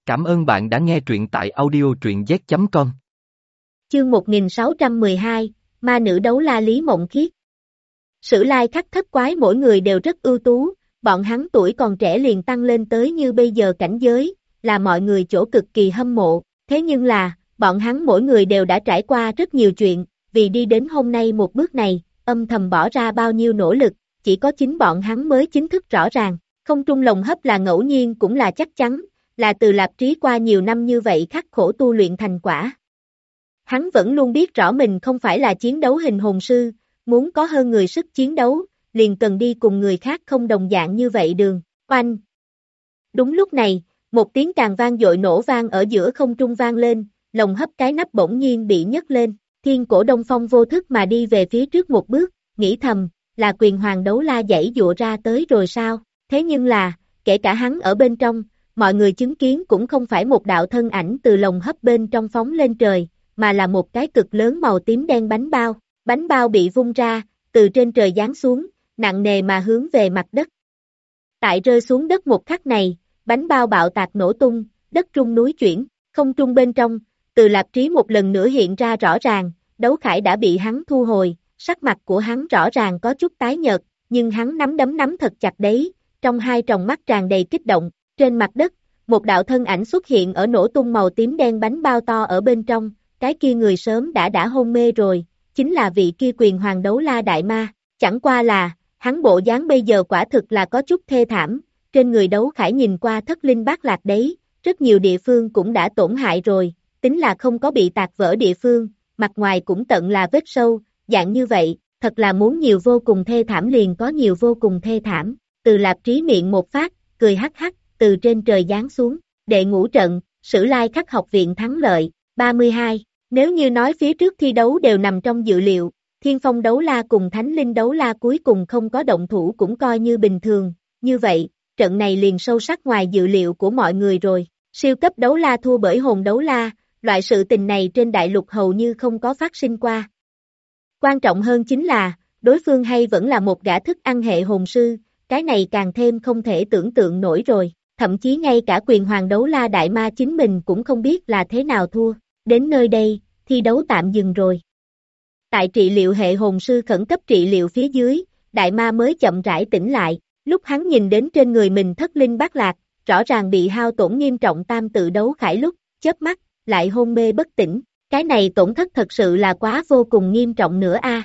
Cảm ơn bạn đã nghe truyện tại audio truyện z.com. Chương 1612, Ma nữ đấu la Lý Mộng Khiết. Sử lai khắc thất quái mỗi người đều rất ưu tú, bọn hắn tuổi còn trẻ liền tăng lên tới như bây giờ cảnh giới, là mọi người chỗ cực kỳ hâm mộ, thế nhưng là, bọn hắn mỗi người đều đã trải qua rất nhiều chuyện, vì đi đến hôm nay một bước này, âm thầm bỏ ra bao nhiêu nỗ lực, chỉ có chính bọn hắn mới chính thức rõ ràng, không trung lồng hấp là ngẫu nhiên cũng là chắc chắn, là từ Lạp Trí qua nhiều năm như vậy khắc khổ tu luyện thành quả. Hắn vẫn luôn biết rõ mình không phải là chiến đấu hình hồn sư, muốn có hơn người sức chiến đấu, liền cần đi cùng người khác không đồng dạng như vậy đường, oanh. Đúng lúc này, một tiếng càng vang dội nổ vang ở giữa không trung vang lên, lồng hấp cái nắp bỗng nhiên bị nhấc lên, Thiên Cổ Đông Phong vô thức mà đi về phía trước một bước, nghĩ thầm, là quyền hoàng đấu la giãy dụa ra tới rồi sao, thế nhưng là, kể cả hắn ở bên trong, mọi người chứng kiến cũng không phải một đạo thân ảnh từ lồng hấp bên trong phóng lên trời, mà là một cái cực lớn màu tím đen bánh bao bị vung ra, từ trên trời giáng xuống, nặng nề mà hướng về mặt đất. Tại rơi xuống đất một khắc này, bánh bao bạo tạc nổ tung, đất rung núi chuyển, không trung bên trong, từ Lạp Trí một lần nữa hiện ra rõ ràng, đấu khải đã bị hắn thu hồi, sắc mặt của hắn rõ ràng có chút tái nhợt, nhưng hắn nắm thật chặt đấy, trong hai tròng mắt tràn đầy kích động, trên mặt đất, một đạo thân ảnh xuất hiện ở nổ tung màu tím đen bánh bao to ở bên trong, cái kia người sớm đã hôn mê rồi, chính là vị kia quyền hoàng đấu la đại ma, chẳng qua là, hắn bộ dáng bây giờ quả thực là có chút thê thảm, trên người đấu khải nhìn qua thất linh bát lạc đấy, rất nhiều địa phương cũng đã tổn hại rồi, tính là không có bị tạc vỡ địa phương, mặt ngoài cũng tận là vết sâu, dạng như vậy, thật là muốn nhiều vô cùng thê thảm liền có nhiều vô cùng thê thảm, từ Lạp Trí miệng một phát, cười hắc hắc, từ trên trời giáng xuống, đệ ngũ trận, Sử Lai Khắc học viện thắng lợi, 32, nếu như nói phía trước thi đấu đều nằm trong dự liệu, Thiên Phong đấu la cùng Thánh Linh đấu la cuối cùng không có động thủ cũng coi như bình thường, như vậy, trận này liền sâu sắc ngoài dự liệu của mọi người rồi, siêu cấp đấu la thua bởi hồn đấu la, loại sự tình này trên đại lục hầu như không có phát sinh qua. Quan trọng hơn chính là, đối phương hay vẫn là một gã thức ăn hệ hồn sư, cái này càng thêm không thể tưởng tượng nổi rồi, thậm chí ngay cả quyền hoàng đấu la đại ma chính mình cũng không biết là thế nào thua, đến nơi đây, thi đấu tạm dừng rồi. Tại trị liệu hệ hồn sư khẩn cấp trị liệu phía dưới, đại ma mới chậm rãi tỉnh lại, lúc hắn nhìn đến trên người mình thất linh bát lạc, rõ ràng bị hao tổn nghiêm trọng tam tự đấu khải lúc, chớp mắt, lại hôn mê bất tỉnh, cái này tổn thất thật sự là quá vô cùng nghiêm trọng nữa a.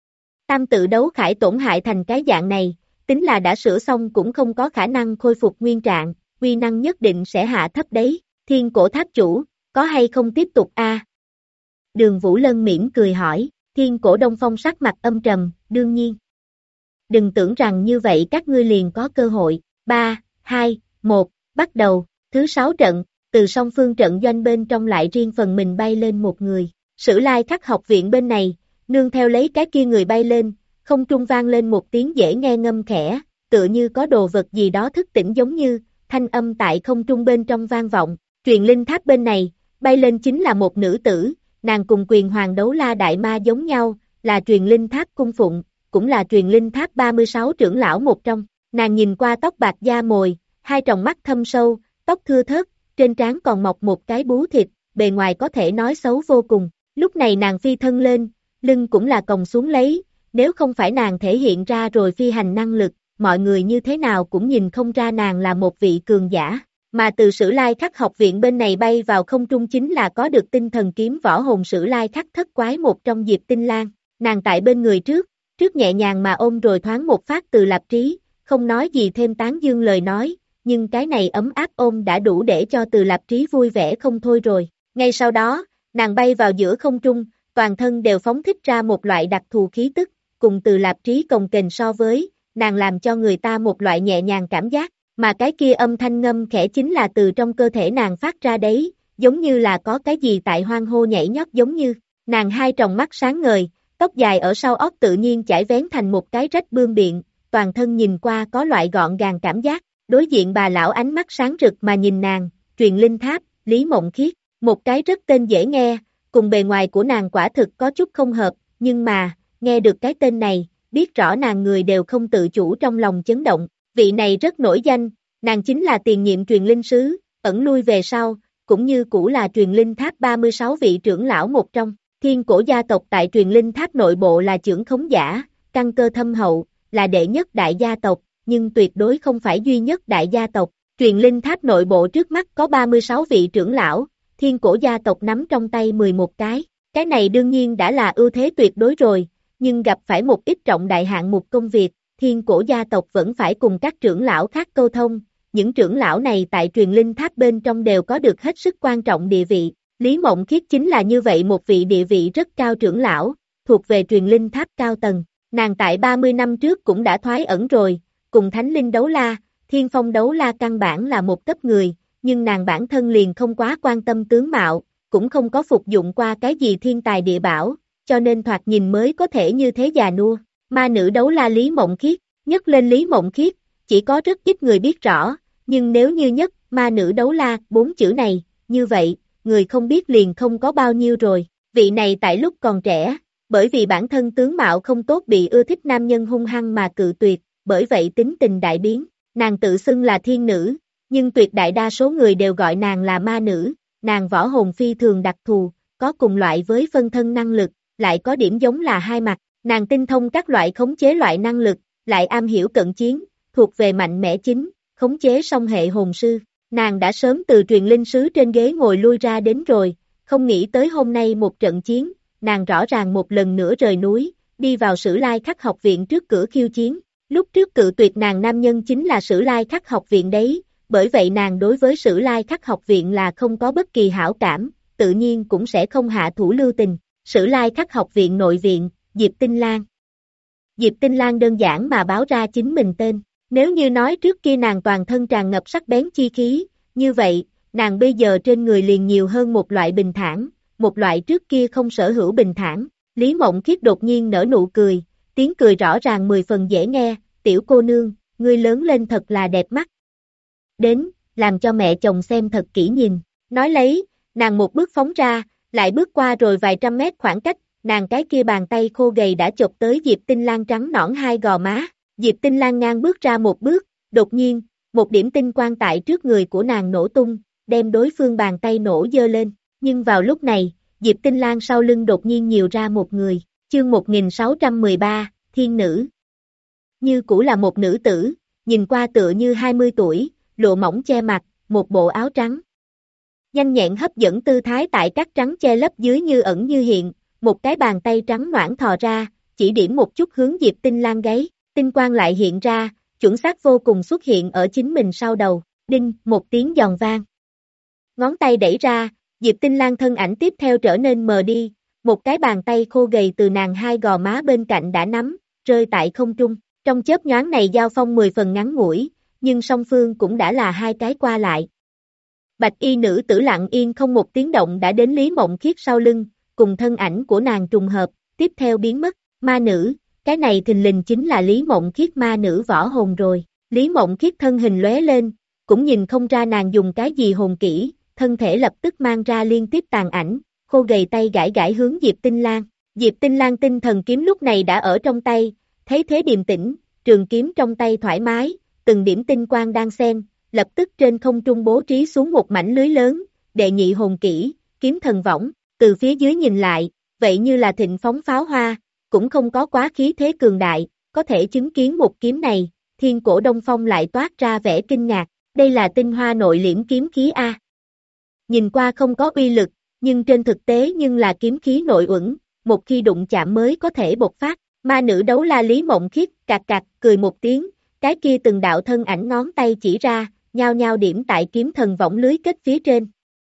Tam tự đấu khải tổn hại thành cái dạng này, tính là đã sửa xong cũng không có khả năng khôi phục nguyên trạng, uy năng nhất định sẽ hạ thấp đấy, Thiên Cổ tháp chủ, có hay không tiếp tục a? Đường Vũ Lân mỉm cười hỏi, Thiên Cổ Đông Phong sắc mặt âm trầm, đương nhiên. Đừng tưởng rằng như vậy các ngươi liền có cơ hội, 3, 2, 1, bắt đầu, thứ 6 trận, từ song phương trận doanh bên trong lại riêng phần mình bay lên một người, Sử Lai Khắc học viện bên này, nương theo lấy cái kia người bay lên, không trung vang lên một tiếng dễ nghe ngâm khẽ, tựa như có đồ vật gì đó thức tỉnh giống như, thanh âm tại không trung bên trong vang vọng, truyền linh tháp bên này, bay lên chính là một nữ tử, nàng cùng quyền hoàng đấu la đại ma giống nhau, là truyền linh tháp cung phụng, cũng là truyền linh tháp 36 trưởng lão một trong, nàng nhìn qua tóc bạc da mồi, hai tròng mắt thâm sâu, tóc thưa thớt, trên trán còn mọc một cái bú thịt, bề ngoài có thể nói xấu vô cùng, lúc này nàng phi thân lên, lưng cũng là còng xuống lấy, nếu không phải nàng thể hiện ra rồi phi hành năng lực, mọi người như thế nào cũng nhìn không ra nàng là một vị cường giả, mà từ Sử Lai Khắc học viện bên này bay vào không trung chính là có được tinh thần kiếm võ hồn Sử Lai Khắc thất quái một trong Diệp Tinh Lan, nàng tại bên người trước nhẹ nhàng mà ôm rồi thoáng một phát từ Lạp Trí, không nói gì thêm tán dương lời nói, nhưng cái này ấm áp ôm đã đủ để cho từ Lạp Trí vui vẻ không thôi rồi, ngay sau đó, nàng bay vào giữa không trung, toàn thân đều phóng thích ra một loại đặc thù khí tức, cùng từ Lạp Trí cồng kềnh so với, nàng làm cho người ta một loại nhẹ nhàng cảm giác, mà cái kia âm thanh ngâm khẽ chính là từ trong cơ thể nàng phát ra đấy, giống như là có cái gì tại hoang hô nhảy nhót giống như, nàng hai tròng mắt sáng ngời, tóc dài ở sau óc tự nhiên chải vén thành một cái rách bươm biện, toàn thân nhìn qua có loại gọn gàng cảm giác, đối diện bà lão ánh mắt sáng rực mà nhìn nàng, truyền linh tháp, Lý Mộng Khiết, một cái rất tên dễ nghe, cùng bề ngoài của nàng quả thực có chút không hợp, nhưng mà, nghe được cái tên này, biết rõ nàng người đều không tự chủ trong lòng chấn động, vị này rất nổi danh, nàng chính là tiền nhiệm truyền linh sứ, ẩn lui về sau, cũng như cũ là truyền linh tháp 36 vị trưởng lão một trong. Thiên cổ gia tộc tại truyền linh tháp nội bộ là chưởng khống giả, căn cơ thâm hậu, là đệ nhất đại gia tộc, nhưng tuyệt đối không phải duy nhất đại gia tộc. Truyền linh tháp nội bộ trước mắt có 36 vị trưởng lão, thiên cổ gia tộc nắm trong tay 11 cái. Cái này đương nhiên đã là ưu thế tuyệt đối rồi, nhưng gặp phải một ít trọng đại hạng mục công việc, thiên cổ gia tộc vẫn phải cùng các trưởng lão khác câu thông. Những trưởng lão này tại truyền linh tháp bên trong đều có được hết sức quan trọng địa vị. Lý Mộng Khiết chính là như vậy một vị địa vị rất cao trưởng lão, thuộc về truyền linh tháp cao tầng. Nàng tại 30 năm trước cũng đã thoái ẩn rồi, cùng Thánh Linh Đấu La, Thiên Phong Đấu La căn bản là một cấp người, nhưng nàng bản thân liền không quá quan tâm tướng mạo, cũng không có phục dụng qua cái gì thiên tài địa bảo, cho nên thoạt nhìn mới có thể như thế già nua. Ma nữ đấu la Lý Mộng Khiết, nhắc lên Lý Mộng Khiết, chỉ có rất ít người biết rõ, nhưng nếu như nhất ma nữ đấu la 4 chữ này, như vậy, người không biết liền không có bao nhiêu rồi. Vị này tại lúc còn trẻ, bởi vì bản thân tướng mạo không tốt bị ưa thích nam nhân hung hăng mà cự tuyệt, bởi vậy tính tình đại biến. Nàng tự xưng là thiên nữ, nhưng tuyệt đại đa số người đều gọi nàng là ma nữ. Nàng võ hồn phi thường đặc thù, có cùng loại với phân thân năng lực, lại có điểm giống là hai mặt. Nàng tinh thông các loại khống chế loại năng lực, lại am hiểu cận chiến, thuộc về mạnh mẽ chính, khống chế song hệ hồn sư. Nàng đã sớm từ truyền linh sứ trên ghế ngồi lui ra đến rồi, không nghĩ tới hôm nay một trận chiến, nàng rõ ràng một lần nữa rời núi, đi vào Sử Lai Khắc học viện trước cửa khiêu chiến. Lúc trước cự tuyệt nàng nam nhân chính là Sử Lai Khắc học viện đấy, bởi vậy nàng đối với Sử Lai Khắc học viện là không có bất kỳ hảo cảm, tự nhiên cũng sẽ không hạ thủ lưu tình. Sử Lai Khắc học viện nội viện, Diệp Tinh Lan. Diệp Tinh Lan đơn giản mà báo ra chính mình tên. Nếu như nói trước kia nàng toàn thân tràn ngập sắc bén chi khí, như vậy, nàng bây giờ trên người liền nhiều hơn một loại bình thản, một loại trước kia không sở hữu bình thản. Lý Mộng Khiết đột nhiên nở nụ cười, tiếng cười rõ ràng 10 phần dễ nghe, tiểu cô nương, ngươi lớn lên thật là đẹp mắt. Đến, làm cho mẹ chồng xem thật kỹ nhìn. Nói lấy, nàng một bước phóng ra, lại bước qua rồi vài trăm mét khoảng cách, nàng cái kia bàn tay khô gầy đã chộp tới Diệp Tinh Lan trắng nõn hai gò má. Diệp Tinh Lan ngang bước ra một bước, đột nhiên, một điểm tinh quang tại trước người của nàng nổ tung, đem đối phương bàn tay nổ dơ lên. Nhưng vào lúc này, Diệp Tinh Lan sau lưng đột nhiên nhiều ra một người. Chương 1613, Thiên Nữ. Như cũ là một nữ tử, nhìn qua tựa như 20 tuổi, lụa mỏng che mặt, một bộ áo trắng. Nhanh nhẹn hấp dẫn tư thái tại các trắng che lấp dưới như ẩn như hiện, một cái bàn tay trắng noãn thò ra, chỉ điểm một chút hướng Diệp Tinh Lan gáy, tinh quang lại hiện ra, chuẩn xác vô cùng xuất hiện ở chính mình sau đầu, đinh, một tiếng giòn vang. Ngón tay đẩy ra, Diệp Tinh Lan thân ảnh tiếp theo trở nên mờ đi, một cái bàn tay khô gầy từ nàng hai gò má bên cạnh đã nắm, rơi tại không trung. Trong chớp nhoáng này giao phong 10 phần ngắn ngủi, nhưng song phương cũng đã là hai cái qua lại. Bạch y nữ tử lặng yên không một tiếng động đã đến Lý Mộng Khiết sau lưng, cùng thân ảnh của nàng trùng hợp, tiếp theo biến mất. Ma nữ, cái này thình lình chính là Lý Mộng Khiết ma nữ võ hồn rồi. Lý Mộng Khiết thân hình lóe lên, cũng nhìn không ra nàng dùng cái gì hồn kỹ, thân thể lập tức mang ra liên tiếp tàn ảnh, khô gầy tay gãi gãi hướng Diệp Tinh Lan. Diệp Tinh Lan tinh thần kiếm lúc này đã ở trong tay, thấy thế điềm tĩnh, trường kiếm trong tay thoải mái, từng điểm tinh quang đang xen, lập tức trên không trung bố trí xuống một mảnh lưới lớn, đệ nhị hồn kỹ, kiếm thần võng, từ phía dưới nhìn lại, vậy như là thịnh phóng pháo hoa, cũng không có quá khí thế cường đại, có thể chứng kiến một kiếm này, thiên cổ đông phong lại toát ra vẻ kinh ngạc, đây là tinh hoa nội liễm kiếm khí A. Nhìn qua không có uy lực, nhưng trên thực tế nhưng là kiếm khí nội uẩn, một khi đụng chạm mới có thể bộc phát. Ma nữ đấu la Lý Mộng Khiết cạc cạc cười một tiếng, cái kia từng đạo thân ảnh ngón tay chỉ ra, nhao nhao điểm tại kiếm thần võng lưới kết phía trên.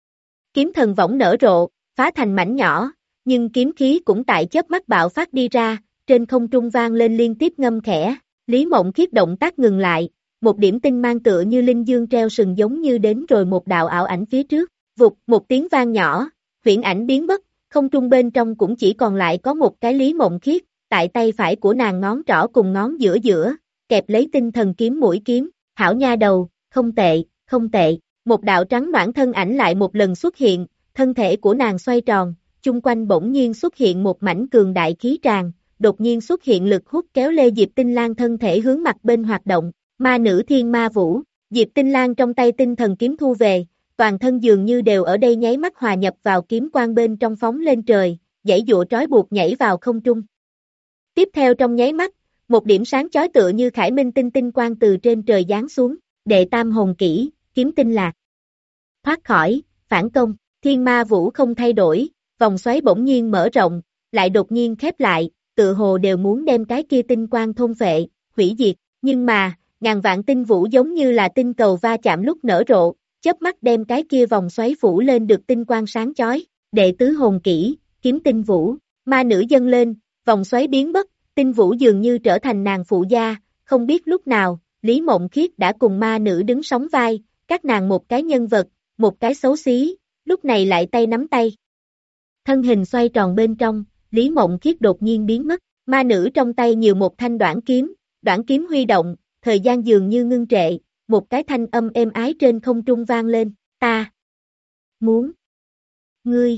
Kiếm thần võng nở rộ, phá thành mảnh nhỏ, nhưng kiếm khí cũng tại chớp mắt bạo phát đi ra, trên không trung vang lên liên tiếp ngâm khẽ. Lý Mộng Khiết động tác ngừng lại, một điểm tinh mang tựa như linh dương treo sừng giống như đến rồi một đạo ảo ảnh phía trước, vụt một tiếng vang nhỏ, huyễn ảnh biến mất, không trung bên trong cũng chỉ còn lại có một cái Lý Mộng Khiết. Tại tay phải của nàng ngón trỏ cùng ngón giữa giữa, kẹp lấy tinh thần kiếm mũi kiếm, hảo nha đầu, không tệ, không tệ, một đạo trắng noãn thân ảnh lại một lần xuất hiện, thân thể của nàng xoay tròn, chung quanh bỗng nhiên xuất hiện một mảnh cường đại khí tràn, đột nhiên xuất hiện lực hút kéo lê Diệp Tinh Lan thân thể hướng mặt bên hoạt động, ma nữ thiên ma vũ, Diệp Tinh Lan trong tay tinh thần kiếm thu về, toàn thân dường như đều ở đây nháy mắt hòa nhập vào kiếm quang bên trong phóng lên trời, giãy giụa trói buộc nhảy vào không trung. Tiếp theo trong nháy mắt, một điểm sáng chói tựa như khải minh tinh tinh quang từ trên trời giáng xuống, đệ tam hồn kỹ, kiếm tinh lạc. Thoát khỏi, phản công, thiên ma vũ không thay đổi, vòng xoáy bỗng nhiên mở rộng, lại đột nhiên khép lại, tựa hồ đều muốn đem cái kia tinh quang thôn phệ, hủy diệt, nhưng mà, ngàn vạn tinh vũ giống như là tinh cầu va chạm lúc nở rộ, chớp mắt đem cái kia vòng xoáy phủ lên được tinh quang sáng chói, đệ tứ hồn kỹ, kiếm tinh vũ, ma nữ dâng lên, vòng xoáy biến mất, tinh vũ dường như trở thành nàng phụ gia, không biết lúc nào, Lý Mộng Khiết đã cùng ma nữ đứng sóng vai, các nàng một cái nhân vật, một cái xấu xí, lúc này lại tay nắm tay. Thân hình xoay tròn bên trong, Lý Mộng Khiết đột nhiên biến mất, ma nữ trong tay nhiều một thanh đoạn kiếm huy động, thời gian dường như ngưng trệ, một cái thanh âm êm ái trên không trung vang lên, ta muốn ngươi.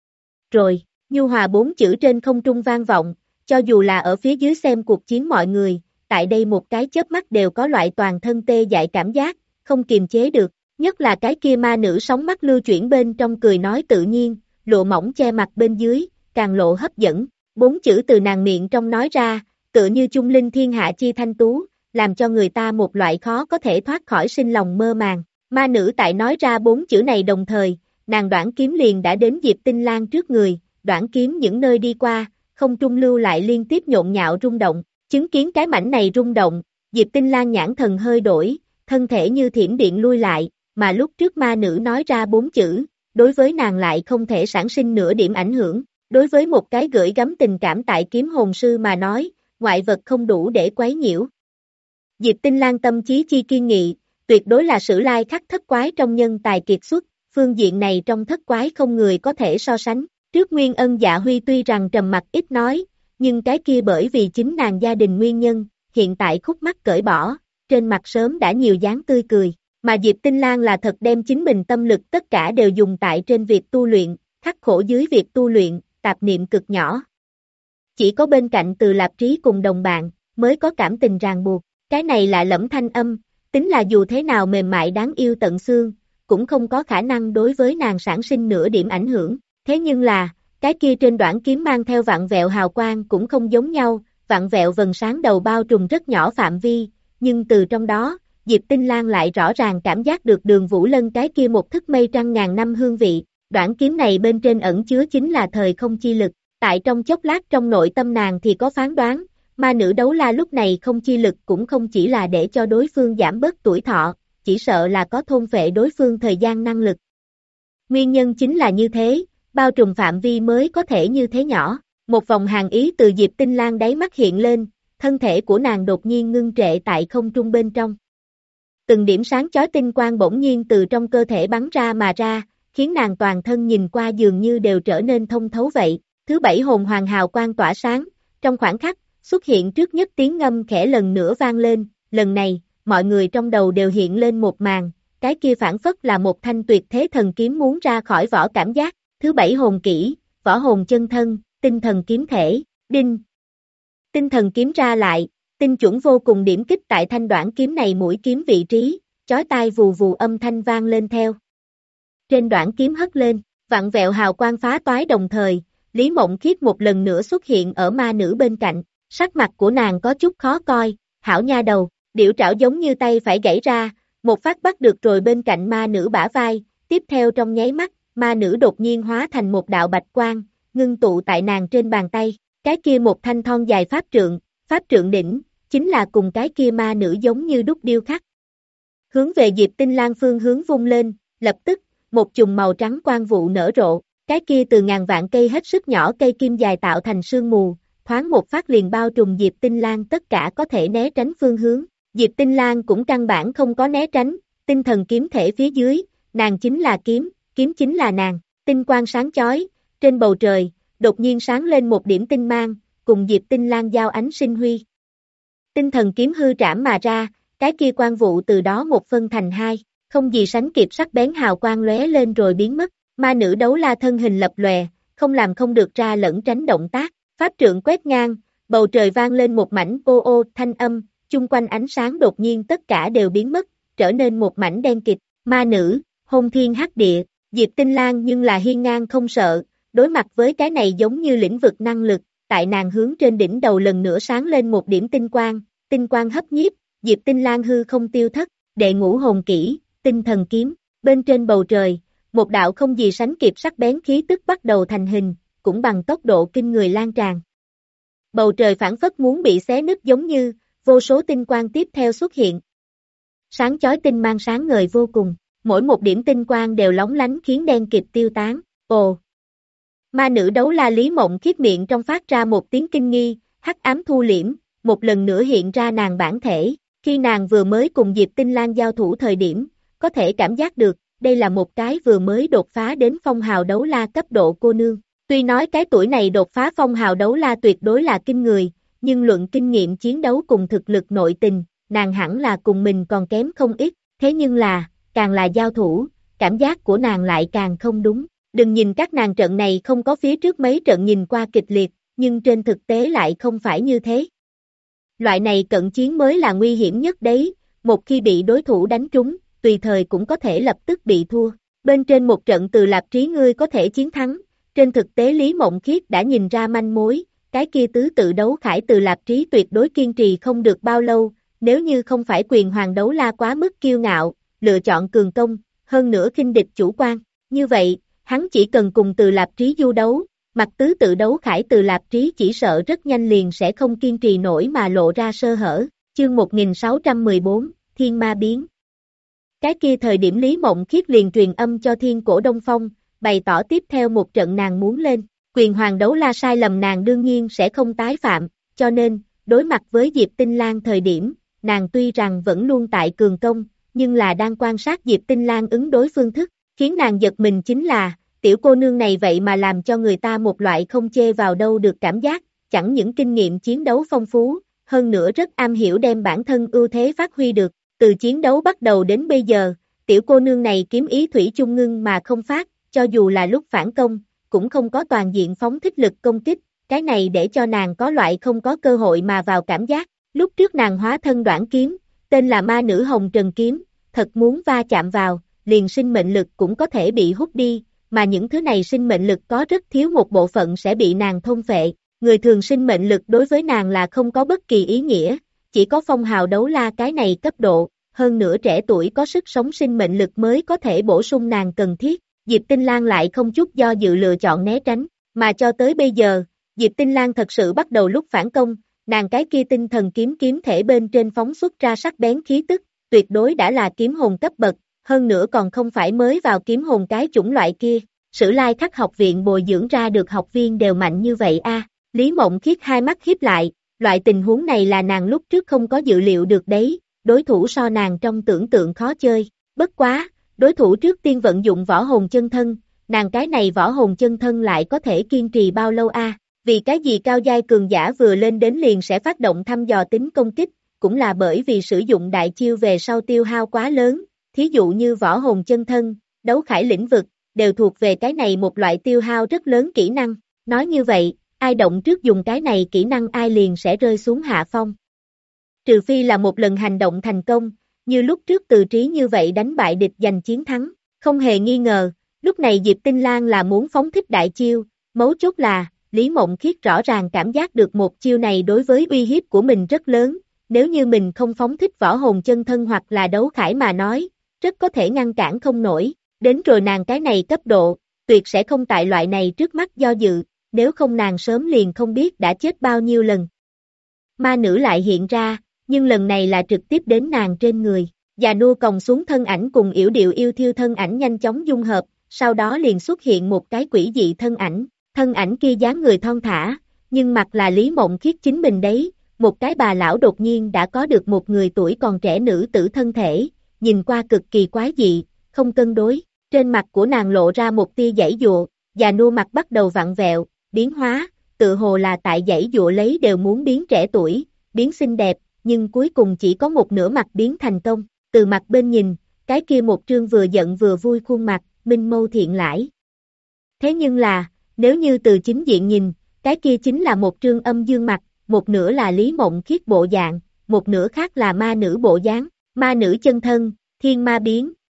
Rồi, nhu hòa 4 chữ trên không trung vang vọng, cho dù là ở phía dưới xem cuộc chiến mọi người, tại đây một cái chớp mắt đều có loại toàn thân tê dại cảm giác, không kiềm chế được, nhất là cái kia ma nữ sóng mắt lưu chuyển bên trong cười nói tự nhiên, lụa mỏng che mặt bên dưới, càng lộ hấp dẫn, 4 chữ từ nàng miệng trong nói ra, tựa như chung linh thiên hạ chi thanh tú, làm cho người ta một loại khó có thể thoát khỏi sinh lòng mơ màng. Ma nữ tại nói ra 4 chữ này đồng thời, nàng đoản kiếm liền đã đến Diệp Tinh Lang trước người, đoản kiếm những nơi đi qua, không trung lưu lại liên tiếp nhộn nhạo rung động, chứng kiến cái mảnh này rung động, Diệp Tinh Lang nhãn thần hơi đổi, thân thể như thiểm điện lui lại, mà lúc trước ma nữ nói ra 4 chữ, đối với nàng lại không thể sản sinh nửa điểm ảnh hưởng, đối với một cái gửi gắm tình cảm tại kiếm hồn sư mà nói, ngoại vật không đủ để quấy nhiễu. Diệp Tinh Lang tâm trí chi kiên nghị, tuyệt đối là sử lai khắc thất quái trong nhân tài kiệt xuất, phương diện này trong thất quái không người có thể so sánh. Trước Nguyên Ân Dạ Huy tuy rằng trầm mặc ít nói, nhưng cái kia bởi vì chính nàng gia đình nguyên nhân, hiện tại khúc mắc cởi bỏ, trên mặt sớm đã nhiều dáng tươi cười, mà Diệp Tinh Lang là thật đem chính mình tâm lực tất cả đều dùng tại trên việc tu luyện, khắc khổ dưới việc tu luyện, tạp niệm cực nhỏ. Chỉ có bên cạnh Từ Lạp Trí cùng đồng bạn, mới có cảm tình ràng buộc, cái này là lẫm thanh âm, tính là dù thế nào mềm mại đáng yêu tận xương, cũng không có khả năng đối với nàng sản sinh nửa điểm ảnh hưởng. Thế nhưng là, cái kia trên đoản kiếm mang theo vạn vẹo hào quang cũng không giống nhau, vạn vẹo vầng sáng đầu bao trùm rất nhỏ phạm vi, nhưng từ trong đó, Diệp Tinh Lang lại rõ ràng cảm giác được Đường Vũ Lân cái kia một thức mây trăng ngàn năm hương vị, đoản kiếm này bên trên ẩn chứa chính là thời không chi lực, tại trong chốc lát trong nội tâm nàng thì có phán đoán, ma nữ đấu la lúc này không chi lực cũng không chỉ là để cho đối phương giảm bớt tuổi thọ, chỉ sợ là có thôn phệ đối phương thời gian năng lực. Nguyên nhân chính là như thế, bao trùm phạm vi mới có thể như thế nhỏ, một vòng hàn ý từ Diệp Tinh Lang đáy mắt hiện lên, thân thể của nàng đột nhiên ngưng trệ tại không trung bên trong. Từng điểm sáng chói tinh quang bỗng nhiên từ trong cơ thể bắn ra mà ra, khiến nàng toàn thân nhìn qua dường như đều trở nên thông thấu vậy. Thứ 7 hồn hoàng hào quang tỏa sáng, trong khoảnh khắc, xuất hiện trước nhất tiếng ngâm khẽ lần nữa vang lên, lần này, mọi người trong đầu đều hiện lên một màn, cái kia phản phất là một thanh tuyệt thế thần kiếm muốn ra khỏi vỏ cảm giác. Thứ 7 hồn kỹ, võ hồn chân thân, tinh thần kiếm thể, đinh. Tinh thần kiếm ra lại, tinh chuẩn vô cùng điểm kích tại thanh đoản kiếm này mũi kiếm vị trí, chói tai vù vù âm thanh vang lên theo. Trên đoản kiếm hất lên, vặn vẹo hào quang phá toái đồng thời, Lý Mộng Khiết một lần nữa xuất hiện ở ma nữ bên cạnh, sắc mặt của nàng có chút khó coi, hảo nha đầu, điệu trảo giống như tay phải gãy ra, một phát bắt được rồi bên cạnh ma nữ bả vai, tiếp theo trong nháy mắt, ma nữ đột nhiên hóa thành một đạo bạch quang, ngưng tụ tại nàng trên bàn tay, cái kia một thanh thon dài pháp trượng đỉnh, chính là cùng cái kia ma nữ giống như đúc điêu khắc. Hướng về Diệp Tinh Lang phương hướng vung lên, lập tức, một chùm màu trắng quang vụ nở rộ, cái kia từ ngàn vạn cây hết sức nhỏ cây kim dài tạo thành sương mù, thoáng một phát liền bao trùm Diệp Tinh Lang tất cả có thể né tránh phương hướng, Diệp Tinh Lang cũng căn bản không có né tránh, tinh thần kiếm thể phía dưới, nàng chính là kiếm chính là nàng, tinh quang sáng chói, trên bầu trời, đột nhiên sáng lên một điểm tinh mang, cùng Diệp Tinh Lang giao ánh sinh huy. Tinh thần kiếm hư trảm mà ra, cái kia quang vụ từ đó một phân thành hai, không gì sánh kịp sắc bén hào quang lóe lên rồi biến mất, ma nữ đấu la thân hình lập lòe, không làm không được ra lẫn tránh động tác, pháp trượng quét ngang, bầu trời vang lên một mảnh ô ô thanh âm, chung quanh ánh sáng đột nhiên tất cả đều biến mất, trở nên một mảnh đen kịt, ma nữ, hôn thiên hắc địa, Diệp Tinh Lang nhưng là hiên ngang không sợ, đối mặt với cái này giống như lĩnh vực năng lực, tại nàng hướng trên đỉnh đầu lần nữa sáng lên một điểm tinh quang hấp nhiếp, Diệp Tinh Lang hư không tiêu thất, đệ ngũ hồn kỹ, tinh thần kiếm, bên trên bầu trời, một đạo không gì sánh kịp sắc bén khí tức bắt đầu thành hình, cũng bằng tốc độ kinh người lan tràn. Bầu trời phảng phất muốn bị xé nứt giống như, vô số tinh quang tiếp theo xuất hiện. Sáng chói tinh mang sáng ngời vô cùng, mỗi một điểm tinh quang đều lóng lánh khiến đen kịt tiêu tán. Ồ! Ma nữ đấu la Lý Mộng Khiết miệng trong phát ra một tiếng kinh nghi, hắc ám thu liễm, một lần nữa hiện ra nàng bản thể. Khi nàng vừa mới cùng Diệp Tinh Lang giao thủ thời điểm, có thể cảm giác được, đây là một cái vừa mới đột phá đến phong hào đấu la cấp độ cô nương. Tuy nói cái tuổi này đột phá phong hào đấu la tuyệt đối là kinh người, nhưng luận kinh nghiệm chiến đấu cùng thực lực nội tình, nàng hẳn là cùng mình còn kém không ít, thế nhưng là, càng là giao thủ, cảm giác của nàng lại càng không đúng. Đừng nhìn các nàng trận này không có phía trước mấy trận nhìn qua kịch liệt, nhưng trên thực tế lại không phải như thế. Loại này cận chiến mới là nguy hiểm nhất đấy, một khi bị đối thủ đánh trúng, tùy thời cũng có thể lập tức bị thua. Bên trên một trận Từ Lạp Trí ngươi có thể chiến thắng, trên thực tế Lý Mộng Khiết đã nhìn ra manh mối, cái kia tứ tự đấu khải Từ Lạp Trí tuyệt đối kiên trì không được bao lâu, nếu như không phải quyền hoàng đấu la quá mức kiêu ngạo, lựa chọn cường công, hơn nữa khinh địch chủ quan, như vậy, hắn chỉ cần cùng Từ Lạp Trí du đấu, mặt tứ tự đấu khải Từ Lạp Trí chỉ sợ rất nhanh liền sẽ không kiên trì nổi mà lộ ra sơ hở. Chương 1614, Thiên Ma Biến. Cái kia thời điểm Lý Mộng Khiết liền truyền âm cho Thiên Cổ Đông Phong, bày tỏ tiếp theo một trận nàng muốn lên, quyền hoàng đấu la sai lầm nàng đương nhiên sẽ không tái phạm, cho nên, đối mặt với Diệp Tinh Lang thời điểm, nàng tuy rằng vẫn luôn tại cường công, nhưng là đang quan sát Diệp Tinh Lang ứng đối phương thức, khiến nàng giật mình chính là, tiểu cô nương này vậy mà làm cho người ta một loại không chê vào đâu được cảm giác, chẳng những kinh nghiệm chiến đấu phong phú, hơn nữa rất am hiểu đem bản thân ưu thế phát huy được, từ chiến đấu bắt đầu đến bây giờ, tiểu cô nương này kiếm ý thủy chung ngưng mà không phát, cho dù là lúc phản công, cũng không có toàn diện phóng thích lực công kích, cái này để cho nàng có loại không có cơ hội mà vào cảm giác, lúc trước nàng hóa thân đoạn kiếm, tên là ma nữ hồng trần kiếm, thật muốn va chạm vào, liền sinh mệnh lực cũng có thể bị hút đi, mà những thứ này sinh mệnh lực có rất thiếu một bộ phận sẽ bị nàng thôn phệ, người thường sinh mệnh lực đối với nàng là không có bất kỳ ý nghĩa, chỉ có phong hào đấu la cái này cấp độ, hơn nữa trẻ tuổi có sức sống sinh mệnh lực mới có thể bổ sung nàng cần thiết, Diệp Tinh Lang lại không chút do dự lựa chọn né tránh, mà cho tới bây giờ, Diệp Tinh Lang thật sự bắt đầu lúc phản công, nàng cái kia tinh thần kiếm thể bên trên phóng xuất ra sắc bén khí tức, tuyệt đối đã là kiếm hồn cấp bậc, hơn nữa còn không phải mới vào kiếm hồn cái chủng loại kia, Sử Lai Khắc học viện bồi dưỡng ra được học viên đều mạnh như vậy a. Lý Mộng Khiết hai mắt híp lại, loại tình huống này là nàng lúc trước không có dự liệu được đấy, đối thủ so nàng trong tưởng tượng khó chơi, bất quá, đối thủ trước tiên vận dụng võ hồn chân thân, nàng cái này võ hồn chân thân lại có thể kiên trì bao lâu a? Vì cái gì cao giai cường giả vừa lên đến liền sẽ phát động thăm dò tính công kích, cũng là bởi vì sử dụng đại chiêu về sau tiêu hao quá lớn, thí dụ như võ hồn chân thân, đấu khải lĩnh vực, đều thuộc về cái này một loại tiêu hao rất lớn kỹ năng, nói như vậy, ai động trước dùng cái này kỹ năng ai liền sẽ rơi xuống hạ phong. Trừ phi là một lần hành động thành công, như lúc trước Từ Trí như vậy đánh bại địch giành chiến thắng, không hề nghi ngờ, lúc này Diệp Tinh Lang là muốn phóng thích đại chiêu, mấu chốt là, Lý Mộng Khiết rõ ràng cảm giác được một chiêu này đối với uy hiếp của mình rất lớn, nếu như mình không phóng thích võ hồn chân thân hoặc là đấu khải mà nói, rất có thể ngăn cản không nổi, đến rồi nàng cái này cấp độ, tuyệt sẽ không tại loại này trước mắt do dự, nếu không nàng sớm liền không biết đã chết bao nhiêu lần. Ma nữ lại hiện ra, nhưng lần này là trực tiếp đến nàng trên người, già nua còng xuống thân ảnh cùng yểu điệu yêu thiêu thân ảnh nhanh chóng dung hợp, sau đó liền xuất hiện một cái quỷ dị thân ảnh kia dáng người thon thả, nhưng mặt là Lý Mộng Khiết chính mình đấy, một cái bà lão đột nhiên đã có được một người tuổi còn trẻ nữ tử thân thể, nhìn qua cực kỳ quái dị, không cân đối, trên mặt của nàng lộ ra một tia giãy giụa, già nua mặt bắt đầu vặn vẹo, biến hóa, tự hồ là tại giãy giụa lấy đều muốn biến trẻ tuổi, biến xinh đẹp, nhưng cuối cùng chỉ có một nửa mặt biến thành công, từ mặt bên nhìn, cái kia một trương vừa giận vừa vui khuôn mặt, minh mâu thiện lãi. Thế nhưng là, nếu như từ chính diện nhìn, cái kia chính là một trương âm dương mặt, một nửa là Lý Mộng Khiết bộ dạng, một nửa khác là ma nữ bộ dáng, ma nữ chân thân, thiên ma biến,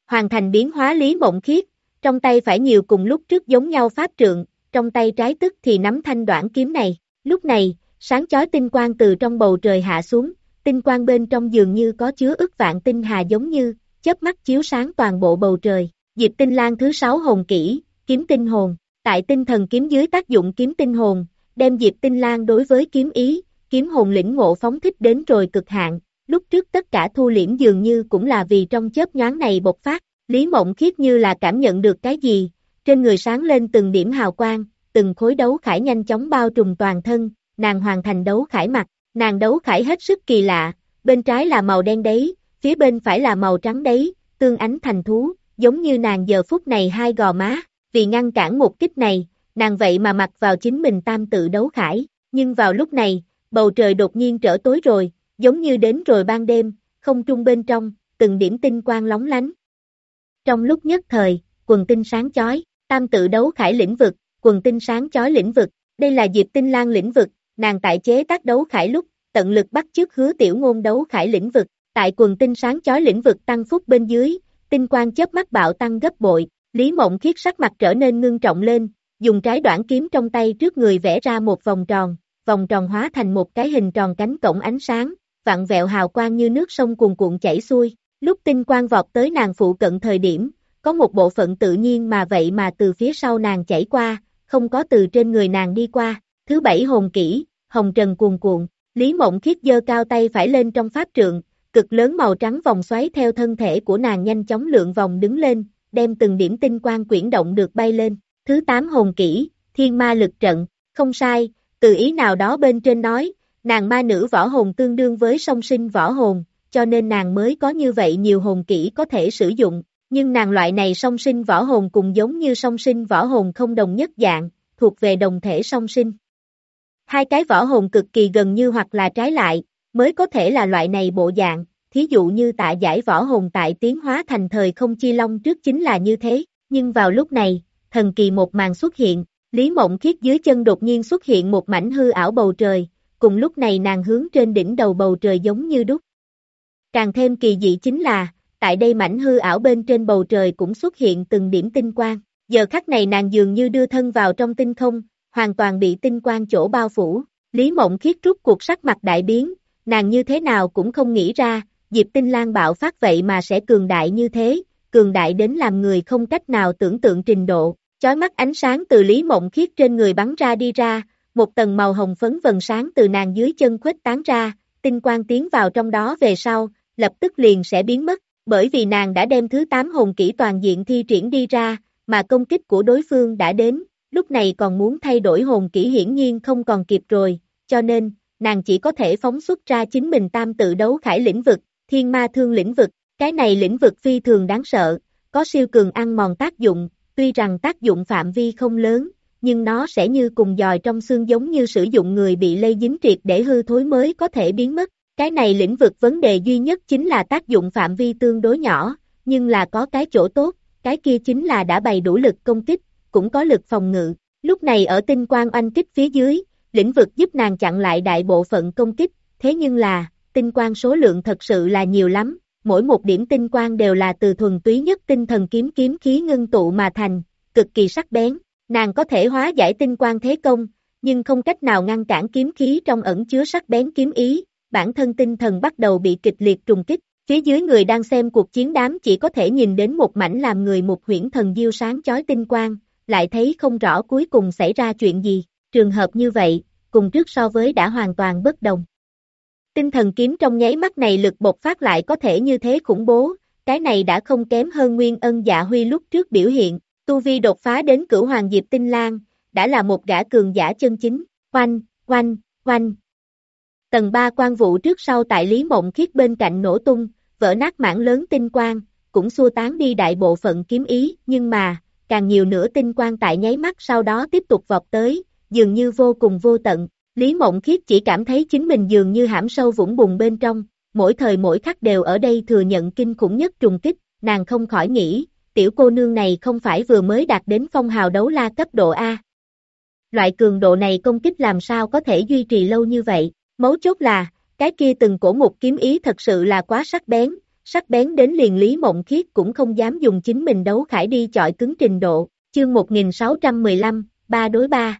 hoàn thành biến hóa Lý Mộng Khiết, trong tay phải nhiều cùng lúc trước giống nhau pháp trượng, trong tay trái tức thì nắm thanh đoạn kiếm này. Lúc này, sáng chói tinh quang từ trong bầu trời hạ xuống, tinh quang bên trong dường như có chứa ức vạn tinh hà giống như, chớp mắt chiếu sáng toàn bộ bầu trời. Diệp Tinh Lang thứ 6 hồn kỹ, kiếm tinh hồn, tại tinh thần kiếm dưới tác dụng kiếm tinh hồn, đem Diệp Tinh Lang đối với kiếm ý, kiếm hồn lĩnh ngộ phóng thích đến rồi cực hạn, lúc trước tất cả thu liễm dường như cũng là vì trong chớp nhoáng này bộc phát, Lý Mộng Khiết như là cảm nhận được cái gì, trên người sáng lên từng điểm hào quang, từng khối đấu khải nhanh chóng bao trùm toàn thân, nàng hoàn thành đấu khải mặt, nàng đấu khải hết sức kỳ lạ, bên trái là màu đen đấy, phía bên phải là màu trắng đấy, tương ánh thành thú, giống như nàng giờ phút này hai gò má, vì ngăn cản một kích này, nàng vậy mà mặc vào chính mình tam tự đấu khải, nhưng vào lúc này, bầu trời đột nhiên trở tối rồi, giống như đến rồi ban đêm, không trung bên trong, từng điểm tinh quang lóng lánh. Trong lúc nhất thời, quần tinh sáng chói, tam tự đấu khải lĩnh vực, quần tinh sáng chói lĩnh vực, đây là Diệp Tinh Lang lĩnh vực, nàng tại chế tác đấu khải lúc, tận lực bắt chước Hứa Tiểu Ngôn đấu khải lĩnh vực, tại quần tinh sáng chói lĩnh vực tăng phúc bên dưới, tinh quang chớp mắt bạo tăng gấp bội, Lý Mộng Khiết sắc mặt trở nên ngưng trọng lên, dùng trái đoạn kiếm trong tay trước người vẽ ra một vòng tròn hóa thành một cái hình tròn cánh cổng ánh sáng, vặn vẹo hào quang như nước sông cuồn cuộn chảy xuôi, lúc tinh quang vọt tới nàng phụ cận thời điểm, có một bộ phận tự nhiên mà vậy mà từ phía sau nàng chảy qua, không có từ trên người nàng đi qua. Thứ 7 hồn kỹ, hồng trần cuồn cuộn, Lý Mộng Khiết giơ cao tay phải lên trong pháp trượng, cực lớn màu trắng vòng xoáy theo thân thể của nàng nhanh chóng lượn vòng đứng lên, đem từng điểm tinh quang quyển động được bay lên. Thứ 8 hồn kỹ, thiên ma lực trận, không sai, từ ý nào đó bên trên nói, nàng ma nữ võ hồn tương đương với song sinh võ hồn, cho nên nàng mới có như vậy nhiều hồn kỹ có thể sử dụng, nhưng nàng loại này song sinh võ hồn cùng giống như song sinh võ hồn không đồng nhất dạng, thuộc về đồng thể song sinh. Hai cái võ hồn cực kỳ gần như hoặc là trái lại, mới có thể là loại này bộ dạng, thí dụ như Tạ Giải võ hồn tại tiến hóa thành thời không chi long trước chính là như thế, nhưng vào lúc này, thần kỳ một màn xuất hiện, Lý Mộng Khiết dưới chân đột nhiên xuất hiện một mảnh hư ảo bầu trời, cùng lúc này nàng hướng trên đỉnh đầu bầu trời giống như đúc. Càng thêm kỳ dị chính là, tại đây mảnh hư ảo bên trên bầu trời cũng xuất hiện từng điểm tinh quang, giờ khắc này nàng dường như đưa thân vào trong tinh không, hoàn toàn bị tinh quang chỗ bao phủ, Lý Mộng Khiết rút cuộc sắc mặt đại biến, nàng như thế nào cũng không nghĩ ra, Diệp Tinh Lang bạo phát vậy mà sẽ cường đại như thế, cường đại đến làm người không cách nào tưởng tượng trình độ, chói mắt ánh sáng từ Lý Mộng Khiết trên người bắn ra đi ra, một tầng màu hồng phấn vầng sáng từ nàng dưới chân khuếch tán ra, tinh quang tiến vào trong đó về sau, lập tức liền sẽ biến mất, bởi vì nàng đã đem thứ 8 hồn kỹ toàn diện thi triển đi ra, mà công kích của đối phương đã đến, lúc này còn muốn thay đổi hồn kỹ hiển nhiên không còn kịp rồi, cho nên, nàng chỉ có thể phóng xuất ra chính mình tam tự đấu khải lĩnh vực, thiên ma thương lĩnh vực, cái này lĩnh vực phi thường đáng sợ, có siêu cường ăn mòn tác dụng, tuy rằng tác dụng phạm vi không lớn, nhưng nó sẽ như cùng dòi trong xương giống như sử dụng người bị lây dính triệt để hư thối mới có thể biến mất. Cái này lĩnh vực vấn đề duy nhất chính là tác dụng phạm vi tương đối nhỏ, nhưng là có cái chỗ tốt, cái kia chính là đã bày đủ lực công kích, cũng có lực phòng ngự. Lúc này ở tinh quang oanh kích phía dưới, lĩnh vực giúp nàng chặn lại đại bộ phận công kích, thế nhưng là, tinh quang số lượng thật sự là nhiều lắm, mỗi một điểm tinh quang đều là từ thuần túy nhất tinh thần kiếm khí ngưng tụ mà thành, cực kỳ sắc bén, nàng có thể hóa giải tinh quang thế công, nhưng không cách nào ngăn cản kiếm khí trong ẩn chứa sắc bén kiếm ý, bản thân tinh thần bắt đầu bị kịch liệt trùng kích, phía dưới người đang xem cuộc chiến đám chỉ có thể nhìn đến một mảnh làm người một huyễn thần diêu sáng chói tinh quang, lại thấy không rõ cuối cùng xảy ra chuyện gì, trường hợp như vậy, cùng trước so với đã hoàn toàn bất đồng. Tinh thần kiếm trong nháy mắt này lực bộc phát lại có thể như thế khủng bố, cái này đã không kém hơn Nguyên Ân Dạ Huy lúc trước biểu hiện, tu vi đột phá đến Cửu Hoàng Diệp Tinh Lang, đã là một gã cường giả chân chính, oanh, oanh, oanh. Tầng 3 quang vụ trước sau tại Lý Mộng Khiết bên cạnh nổ tung, vỡ nát mảng lớn tinh quang, cũng xua tán đi đại bộ phận kiếm ý, nhưng mà, càng nhiều nữa tinh quang tại nháy mắt sau đó tiếp tục vọt tới, dường như vô cùng vô tận. Lý Mộng Khiết chỉ cảm thấy chính mình dường như hãm sâu vũng bùn bên trong, mỗi thời mỗi khắc đều ở đây thừa nhận kinh khủng nhất trùng kích, nàng không khỏi nghĩ, tiểu cô nương này không phải vừa mới đạt đến phong hào đấu la cấp độ A. Loại cường độ này công kích làm sao có thể duy trì lâu như vậy, mấu chốt là, cái kia từng cổ một kiếm ý thật sự là quá sắc bén, sắc bén đến liền Lý Mộng Khiết cũng không dám dùng chính mình đấu khải đi chọi cứng trình độ, chương 1615, 3 đối 3.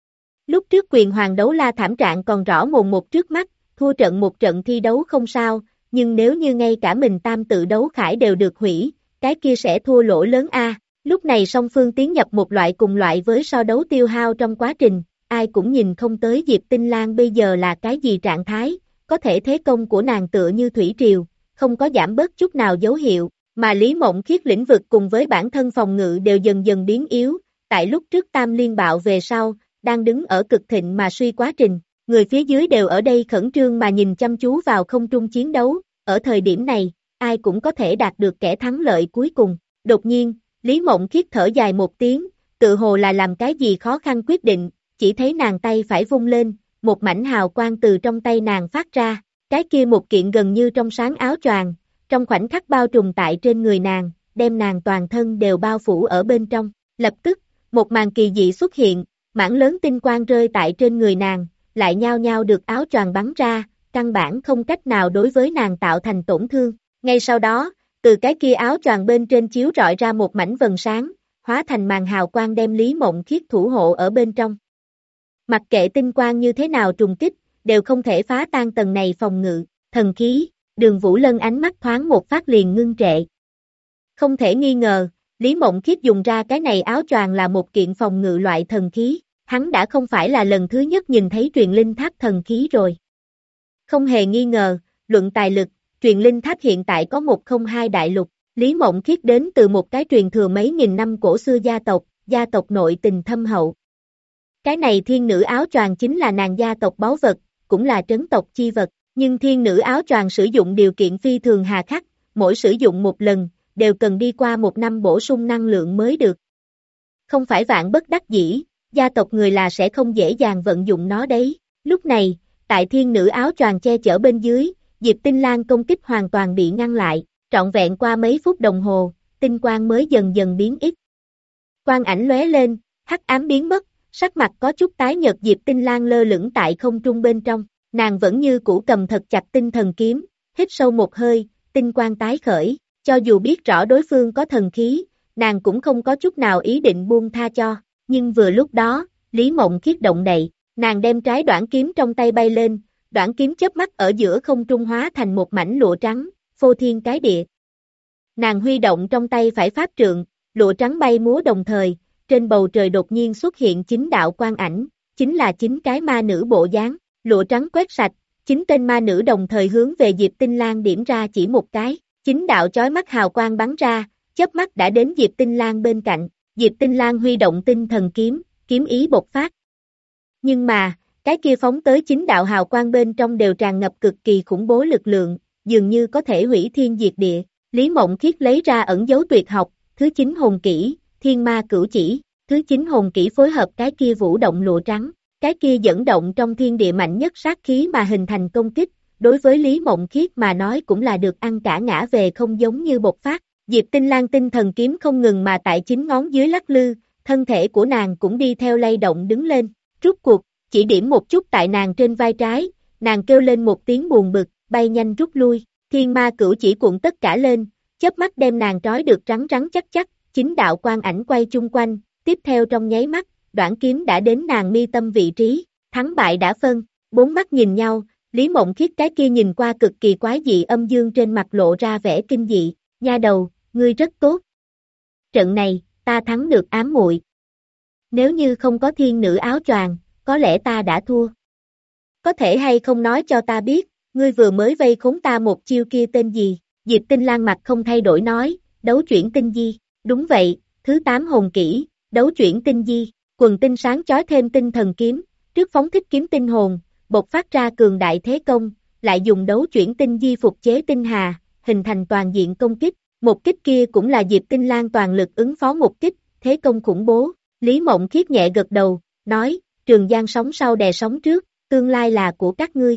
Lúc trước quyền hoàng đấu la thảm trạng còn rõ mồn một trước mắt, thua trận một trận thi đấu không sao, nhưng nếu như ngay cả mình tam tự đấu khải đều được hủy, cái kia sẽ thua lỗ lớn a. Lúc này song phương tiến nhập một loại cùng loại với so đấu tiêu hao trong quá trình, ai cũng nhìn không tới Diệp Tinh Lang bây giờ là cái gì trạng thái, có thể thế công của nàng tựa như thủy triều, không có giảm bớt chút nào dấu hiệu, mà Lý Mộng Khiết lĩnh vực cùng với bản thân phòng ngự đều dần dần biến yếu, tại lúc trước tam liên bạo về sau, đang đứng ở cực thịnh mà suy quá trình, người phía dưới đều ở đây khẩn trương mà nhìn chăm chú vào không trung chiến đấu, ở thời điểm này, ai cũng có thể đạt được kẻ thắng lợi cuối cùng, đột nhiên, Lý Mộng Khiết thở dài một tiếng, tự hồ là làm cái gì khó khăn quyết định, chỉ thấy nàng tay phải vung lên, một mảnh hào quang từ trong tay nàng phát ra, cái kia một kiện gần như trong sáng áo choàng, trong khoảnh khắc bao trùm tại trên người nàng, đem nàng toàn thân đều bao phủ ở bên trong, lập tức, một màn kỳ dị xuất hiện, mảng lớn tinh quang rơi tại trên người nàng, lại nhao nhao được áo choàng bắn ra, căn bản không cách nào đối với nàng tạo thành tổn thương, ngay sau đó, từ cái kia áo choàng bên trên chiếu rọi ra một mảnh vầng sáng, hóa thành màn hào quang đem Lý Mộng Khiết thủ hộ ở bên trong. Mặc kệ tinh quang như thế nào trùng kích, đều không thể phá tan tầng này phòng ngự, thần khí, Đường Vũ Lân ánh mắt thoáng một phát liền ngưng trệ. Không thể nghi ngờ, Lý Mộng Khiết dùng ra cái này áo choàng là một kiện phòng ngự loại thần khí, hắn đã không phải là lần thứ nhất nhìn thấy truyền linh tháp thần khí rồi. Không hề nghi ngờ, luận tài lực, truyền linh tháp hiện tại có 102 đại lục, Lý Mộng Khiết đến từ một cái truyền thừa mấy nghìn năm cổ xưa gia tộc nội tình thâm hậu. Cái này thiên nữ áo choàng chính là nàng gia tộc báu vật, cũng là trấn tộc chi vật, nhưng thiên nữ áo choàng sử dụng điều kiện phi thường hà khắc, mỗi sử dụng một lần, đều cần đi qua 1 năm bổ sung năng lượng mới được. Không phải vạn bất đắc dĩ, gia tộc người là sẽ không dễ dàng vận dụng nó đấy. Lúc này, tại thiên nữ áo choàng che chở bên dưới, Diệp Tinh Lang công kích hoàn toàn bị ngăn lại, trọn vẹn qua mấy phút đồng hồ, tinh quang mới dần dần biến ít. Quang ảnh lóe lên, hắc ám biến mất, sắc mặt có chút tái nhợt Diệp Tinh Lang lơ lửng tại không trung bên trong, nàng vẫn như cũ cầm thật chặt tinh thần kiếm, hít sâu một hơi, tinh quang tái khởi, cho dù biết rõ đối phương có thần khí, nàng cũng không có chút nào ý định buông tha cho, nhưng vừa lúc đó, Lý Mộng Khiết động đậy, nàng đem trái đoạn kiếm trong tay bay lên, đoạn kiếm chớp mắt ở giữa không trung hóa thành một mảnh lụa trắng, phô thiên cái địa. Nàng huy động trong tay phải pháp trượng, lụa trắng bay múa đồng thời, trên bầu trời đột nhiên xuất hiện 9 đạo quang ảnh, chính là 9 cái ma nữ bộ dáng, lụa trắng quét sạch, 9 tên ma nữ đồng thời hướng về Diệp Tinh Lang điểm ra chỉ một cái, 9 đạo chói mắt hào quang bắn ra, chớp mắt đã đến Diệp Tinh Lang bên cạnh, Diệp Tinh Lang huy động tinh thần kiếm, kiếm ý bộc phát. Nhưng mà, cái kia phóng tới 9 đạo hào quang bên trong đều tràn ngập cực kỳ khủng bố lực lượng, dường như có thể hủy thiên diệt địa. Lý Mộng Khiết lấy ra ẩn dấu tuyệt học, thứ 9 hồn kỹ, thiên ma cửu chỉ, thứ 9 hồn kỹ phối hợp cái kia vũ động lụa trắng, cái kia dẫn động trong thiên địa mạnh nhất sát khí mà hình thành công kích, đối với Lý Mộng Khiết mà nói cũng là được ăn cả ngã về không giống như bộc phát. Diệp Tinh Lang tinh thần kiếm không ngừng mà tại 9 ngón dưới lắc lư, thân thể của nàng cũng đi theo lay động đứng lên, rút cuộc, chỉ điểm một chút tại nàng trên vai trái, nàng kêu lên một tiếng buồn bực, bay nhanh rút lui, thiên ma cửu chỉ cuộn tất cả lên, chớp mắt đem nàng trói được rắn rắn chắc chắc, 9 đạo quang ảnh quay chung quanh, tiếp theo trong nháy mắt, đoạn kiếm đã đến nàng mi tâm vị trí, thắng bại đã phân, 4 mắt nhìn nhau, Lý Mộng Khiết cái kia nhìn qua cực kỳ quái dị âm dương trên mặt lộ ra vẻ kinh dị, nha đầu, ngươi rất tốt. Trận này, ta thắng được ám muội. Nếu như không có thiên nữ áo choàng, có lẽ ta đã thua. Có thể hay không nói cho ta biết, ngươi vừa mới vây khốn ta một chiêu kia tên gì? Diệp Tinh Lang mặt không thay đổi nói, đấu chuyển tinh di. Đúng vậy, thứ 8 hồn kỹ, đấu chuyển tinh di, quần tinh sáng chói thêm tinh thần kiếm, trước phóng thích kiếm tinh hồn, bộc phát ra cường đại thế công, lại dùng đấu chuyển tinh di phục chế tinh hà, hình thành toàn diện công kích. Một kích kia cũng là Diệp Tinh Lang toàn lực ứng phó một kích, thế công khủng bố. Lý Mộng Khiết nhẹ gật đầu, nói, Trường Giang sóng sau đè sóng trước, tương lai là của các ngươi.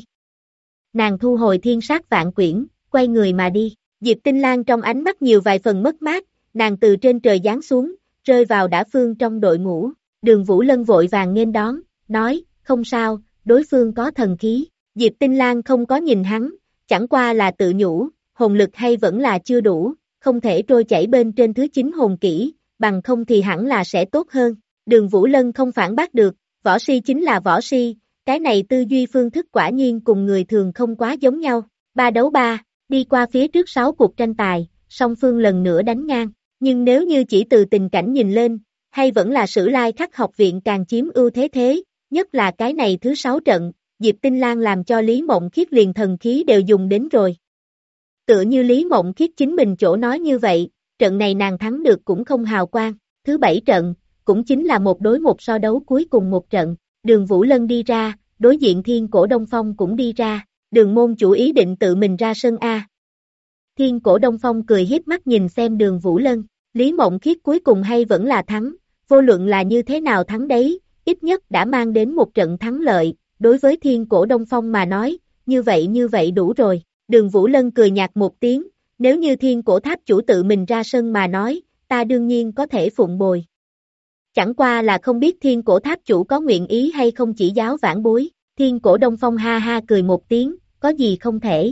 Nàng thu hồi thiên sát vạn quyển, quay người mà đi. Diệp Tinh Lang trong ánh mắt nhiều vài phần mất mát, nàng từ trên trời giáng xuống, rơi vào Đả Phương trong đội ngũ. Đường Vũ Lân vội vàng nghênh đón, nói, không sao, đối phương có thần khí. Diệp Tinh Lang không có nhìn hắn, chẳng qua là tự nhủ, hồn lực hay vẫn là chưa đủ, không thể trôi chảy bên trên thứ 9 hồn kỹ, bằng không thì hẳn là sẽ tốt hơn. Đường Vũ Lân không phản bác được, võ si chính là võ si, cái này tư duy phương thức quả nhiên cùng người thường không quá giống nhau. 3 đấu 3, đi qua phía trước 6 cuộc tranh tài, song phương lần nữa đánh ngang, nhưng nếu như chỉ từ tình cảnh nhìn lên, hay vẫn là Sử Lai Khắc học viện càng chiếm ưu thế, nhất là cái này thứ 6 trận, Diệp Tinh Lan làm cho Lý Mộng Khiết liền thần khí đều dùng đến rồi. Tựa như Lý Mộng Khiết chính mình chỗ nói như vậy, trận này nàng thắng được cũng không hào quang. Thứ 7 trận, cũng chính là 1 đối 1 so đấu cuối cùng một trận, Đường Vũ Lân đi ra, đối diện Thiên Cổ Đông Phong cũng đi ra, Đường môn chủ ý định tự mình ra sân A. Thiên Cổ Đông Phong cười hiếp mắt nhìn xem Đường Vũ Lân, Lý Mộng Khiết cuối cùng hay vẫn là thắng, vô luận là như thế nào thắng đấy, ít nhất đã mang đến một trận thắng lợi, đối với Thiên Cổ Đông Phong mà nói, như vậy đủ rồi. Đường Vũ Lân cười nhạt một tiếng, nếu như Thiên Cổ Tháp chủ tự mình ra sân mà nói, ta đương nhiên có thể phụng bồi. Chẳng qua là không biết Thiên Cổ Tháp chủ có nguyện ý hay không chỉ giáo vãn bối. Thiên Cổ Đông Phong ha ha cười một tiếng, có gì không thể.